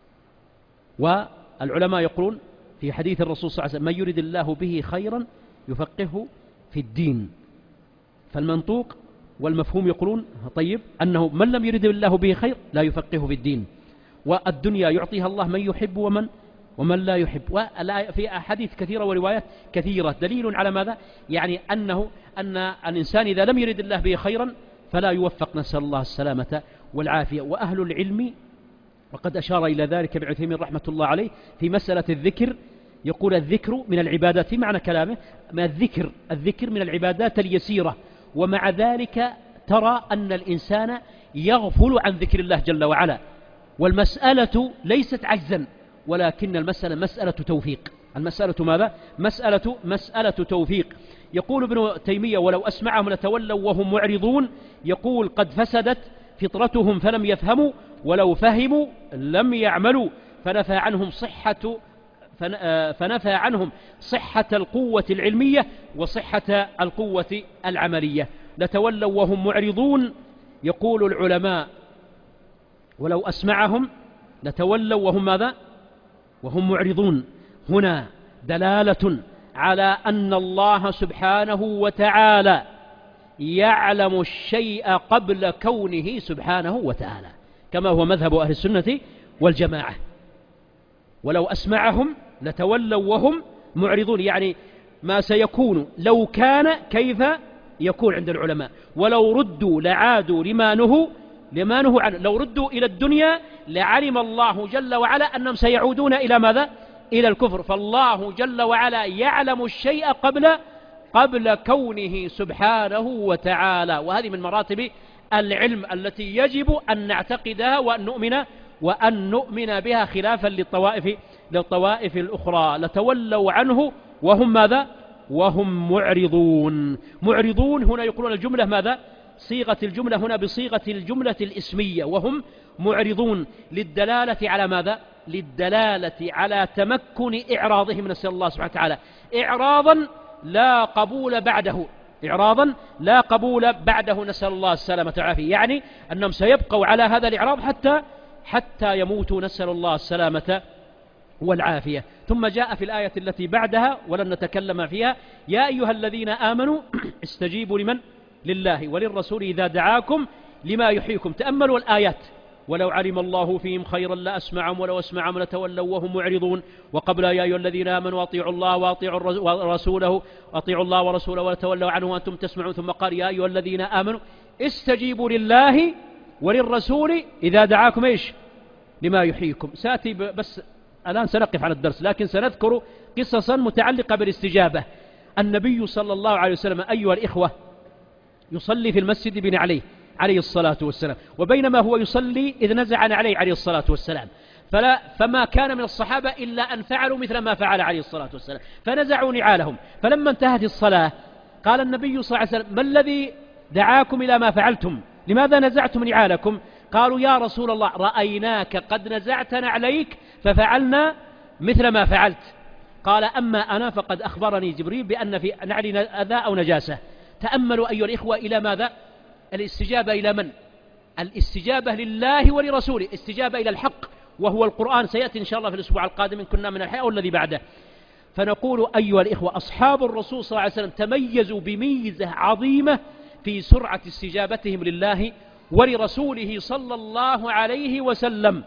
والعلماء يقولون في حديث الرسول صلى الله عليه وسلم: من يرد الله به خيرا يفقهه في الدين. فالمنطوق والمفهوم يقولون طيب أنه من لم يرد الله به خير لا يفقهه في الدين، والدنيا يعطيها الله من يحب ومن ومن لا يحب. وفي أحاديث كثيرة وروايات كثيرة دليل على ماذا؟ يعني أنه أن الإنسان إذا لم يرد الله به خيرا فلا يوفق، نسأل الله السلامة والعافية. وأهل العلم وقد أشار إلى ذلك ابن عثيمين رحمة الله عليه في مسألة الذكر، يقول الذكر من العبادات، في معنى كلامه ما الذكر الذكر من العبادات اليسيرة، ومع ذلك ترى أن الإنسان يغفل عن ذكر الله جل وعلا. والمسألة ليست عجزا، ولكن المسألة مسألة توفيق. المسألة ماذا؟ مسألة مسألة توفيق. يقول ابن تيمية: ولو أسمعهم لتولوا وهم معرضون. يقول: قد فسدت فطرتهم فلم يفهموا، ولو فهموا لم يعملوا، فنفى عنهم صحة فنفى عنهم صحة القوة العلمية وصحة القوة العملية. لتولوا وهم معرضون. يقول العلماء: ولو أسمعهم لتولوا وهم ماذا؟ وهم معرضون. هنا دلالة على أن الله سبحانه وتعالى يعلم الشيء قبل كونه سبحانه وتعالى، كما هو مذهب أهل السنة والجماعة. ولو أسمعهم لتولوا وهم معرضون، يعني ما سيكون لو كان كيف يكون عند العلماء. ولو ردوا لعادوا لما نهوا لما نهوا عنه. لو ردوا إلى الدنيا لعلم الله جل وعلا أنهم سيعودون إلى ماذا؟ إلى الكفر. فالله جل وعلا يعلم الشيء قبل قبل كونه سبحانه وتعالى. وهذه من مراتب العلم التي يجب أن نعتقدها وأن نؤمن وأن نؤمن بها، خلافا للطوائف للطوائف الأخرى. لتولوا عنه وهم ماذا؟ وهم معرضون. معرضون هنا يقولون الجملة ماذا؟ صيغة الجملة هنا بصيغة الجملة الإسمية، وهم معرضون، للدلالة على ماذا؟ للدلالة على تمكن إعراضهم، نسأل الله سبحانه وتعالى إعراضا لا قبول بعده، إعراضا لا قبول بعده، نسأل الله السلامة والعافية. يعني أنهم سيبقوا على هذا الإعراض حتى حتى يموتوا، نسأل الله السلامة والعافية. ثم جاء في الآية التي بعدها ولن نتكلم فيها: يا أيها الذين آمنوا استجيبوا لمن؟ لله وللرسول إذا دعاكم لما يحييكم. تأملوا الآيات: ولو علم الله فيهم خيرا لأسمعهم ولو أسمعهم لتولوا وهم معرضون. وقبل يا أيها الذين آمنوا أطيعوا الله وأطيعوا رسوله أطيعوا الله ورسوله ولا تولوا عنه وأنتم تسمعون. ثم قال: يا أيها الذين آمنوا استجيبوا لله وللرسول إذا دعاكم إيش؟ لما يحييكم. سأتي بس الآن سنقف على الدرس، لكن سنذكر قصصا متعلقة بالاستجابة. النبي صلى الله عليه وسلم أيها الإخوة يصلي في المسجد بن عليه عليه الصلاة والسلام، وبينما هو يصلي إذ نزع عليه عليه الصلاة والسلام، فلا فما كان من الصحابة إلا أن فعلوا مثل ما فعل عليه الصلاة والسلام، فنزعوا نعالهم. فلما انتهت الصلاة قال النبي صلى الله عليه وسلم: ما الذي دعاكم إلى ما فعلتم؟ لماذا نزعتم نعالكم؟ قالوا: يا رسول الله رأيناك قد نزعت نعليك ففعلنا مثل ما فعلت. قال: أما أنا فقد أخبرني جبريل بأن في نعلنا أذى أو نجاسة. تأملوا أيها الإخوة إلى ماذا؟ الاستجابة إلى من؟ الاستجابة لله ولرسوله، استجابة إلى الحق وهو القرآن. سيأتي إن شاء الله في الأسبوع القادم إن كنا من الحياة والذي بعده. فنقول أيها الإخوة أصحاب الرسول صلى الله عليه وسلم تميزوا بميزة عظيمة في سرعة استجابتهم لله ولرسوله صلى الله عليه وسلم.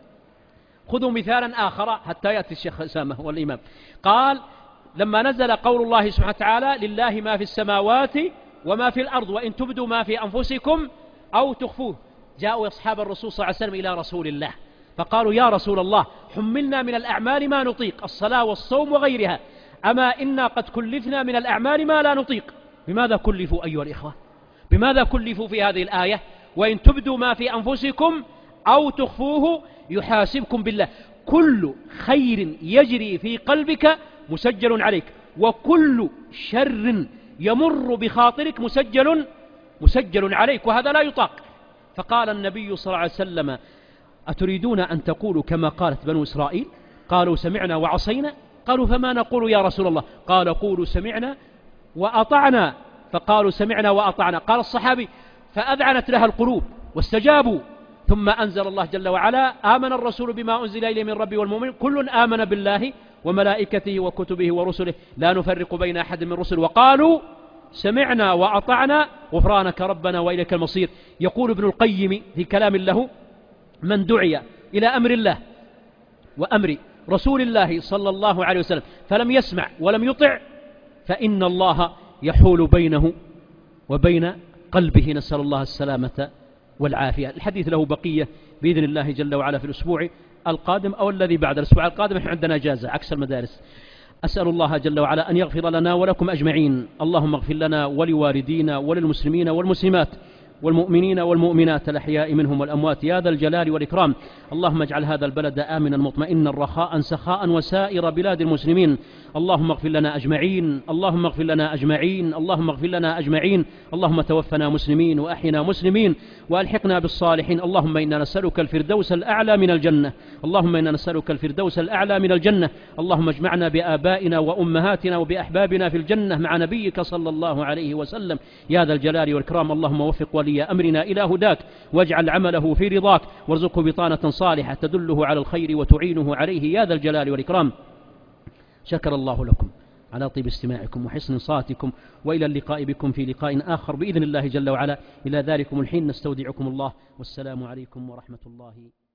خذوا مثالا آخر حتى يأتي الشيخ أسامة والإمام. قال: لما نزل قول الله سبحانه وتعالى: لله ما في السماوات وما في الأرض وإن تبدوا ما في أنفسكم أو تخفوه، جاءوا أصحاب الرسول صلى الله عليه وسلم إلى رسول الله فقالوا: يا رسول الله حملنا من الأعمال ما نطيق، الصلاة والصوم وغيرها، أما إنا قد كلفنا من الأعمال ما لا نطيق. بماذا كلفوا أيها الإخوة؟ بماذا كلفوا في هذه الآية؟ وإن تبدوا ما في أنفسكم أو تخفوه يحاسبكم بالله. كل خير يجري في قلبك مسجل عليك، وكل شر يمر بخاطرك مسجل مسجل عليك وهذا لا يطاق. فقال النبي صلى الله عليه وسلم أتريدون أن تقولوا كما قالت بنو إسرائيل؟ قالوا سمعنا وعصينا. قالوا فما نقول يا رسول الله؟ قال قولوا سمعنا وأطعنا. فقالوا سمعنا وأطعنا. قال الصحابي فأذعنت لها القلوب واستجابوا. ثم أنزل الله جل وعلا آمن الرسول بما أنزل إليه من ربه والمؤمنين كل آمن بالله وملائكته وكتبه ورسله لا نفرق بين أحد من رسل وقالوا سمعنا وأطعنا غفرانك ربنا وإليك المصير. يقول ابن القيم في كلام له من دعي إلى أمر الله وأمر رسول الله صلى الله عليه وسلم فلم يسمع ولم يطع فإن الله يحول بينه وبين قلبه، نسأل الله السلامة والعافية. الحديث له بقية بإذن الله جل وعلا في الأسبوع القادم أو الذي بعد الأسبوع القادم. نحن عندنا جازة عكس المدارس. أسأل الله جل وعلا أن يغفر لنا ولكم أجمعين. اللهم اغفر لنا ولوالدينا وللمسلمين والمسلمات والمؤمنين والمؤمنات الأحياء منهم والأموات يا ذا الجلال والإكرام. اللهم اجعل هذا البلد آمنا مطمئنا رخاء سخاء وسائر بلاد المسلمين. اللهم اغفر لنا أجمعين. اللهم اغفر لنا أجمعين. اللهم اغفر لنا أجمعين. اللهم توفنا مسلمين وأحينا مسلمين وألحقنا بالصالحين. اللهم إنا نسألك الفردوس الأعلى من الجنة. اللهم إنا نسألك الفردوس الأعلى من الجنة. اللهم اجمعنا بآبائنا وأمهاتنا وبأحبابنا في الجنة مع نبيك صلى الله عليه وسلم يا ذا الجلال والإكرام. اللهم وفق ولي أمرنا إلى هداك واجعل عمله في رضاك وارزقه بطانة صالحة تدله على الخير وتعينه عليه يا ذا الجلال والإكرام. شكر الله لكم على طيب استماعكم وحسن صاتكم، وإلى اللقاء بكم في لقاء آخر بإذن الله جل وعلا. إلى ذلكم الحين نستودعكم الله والسلام عليكم ورحمة الله.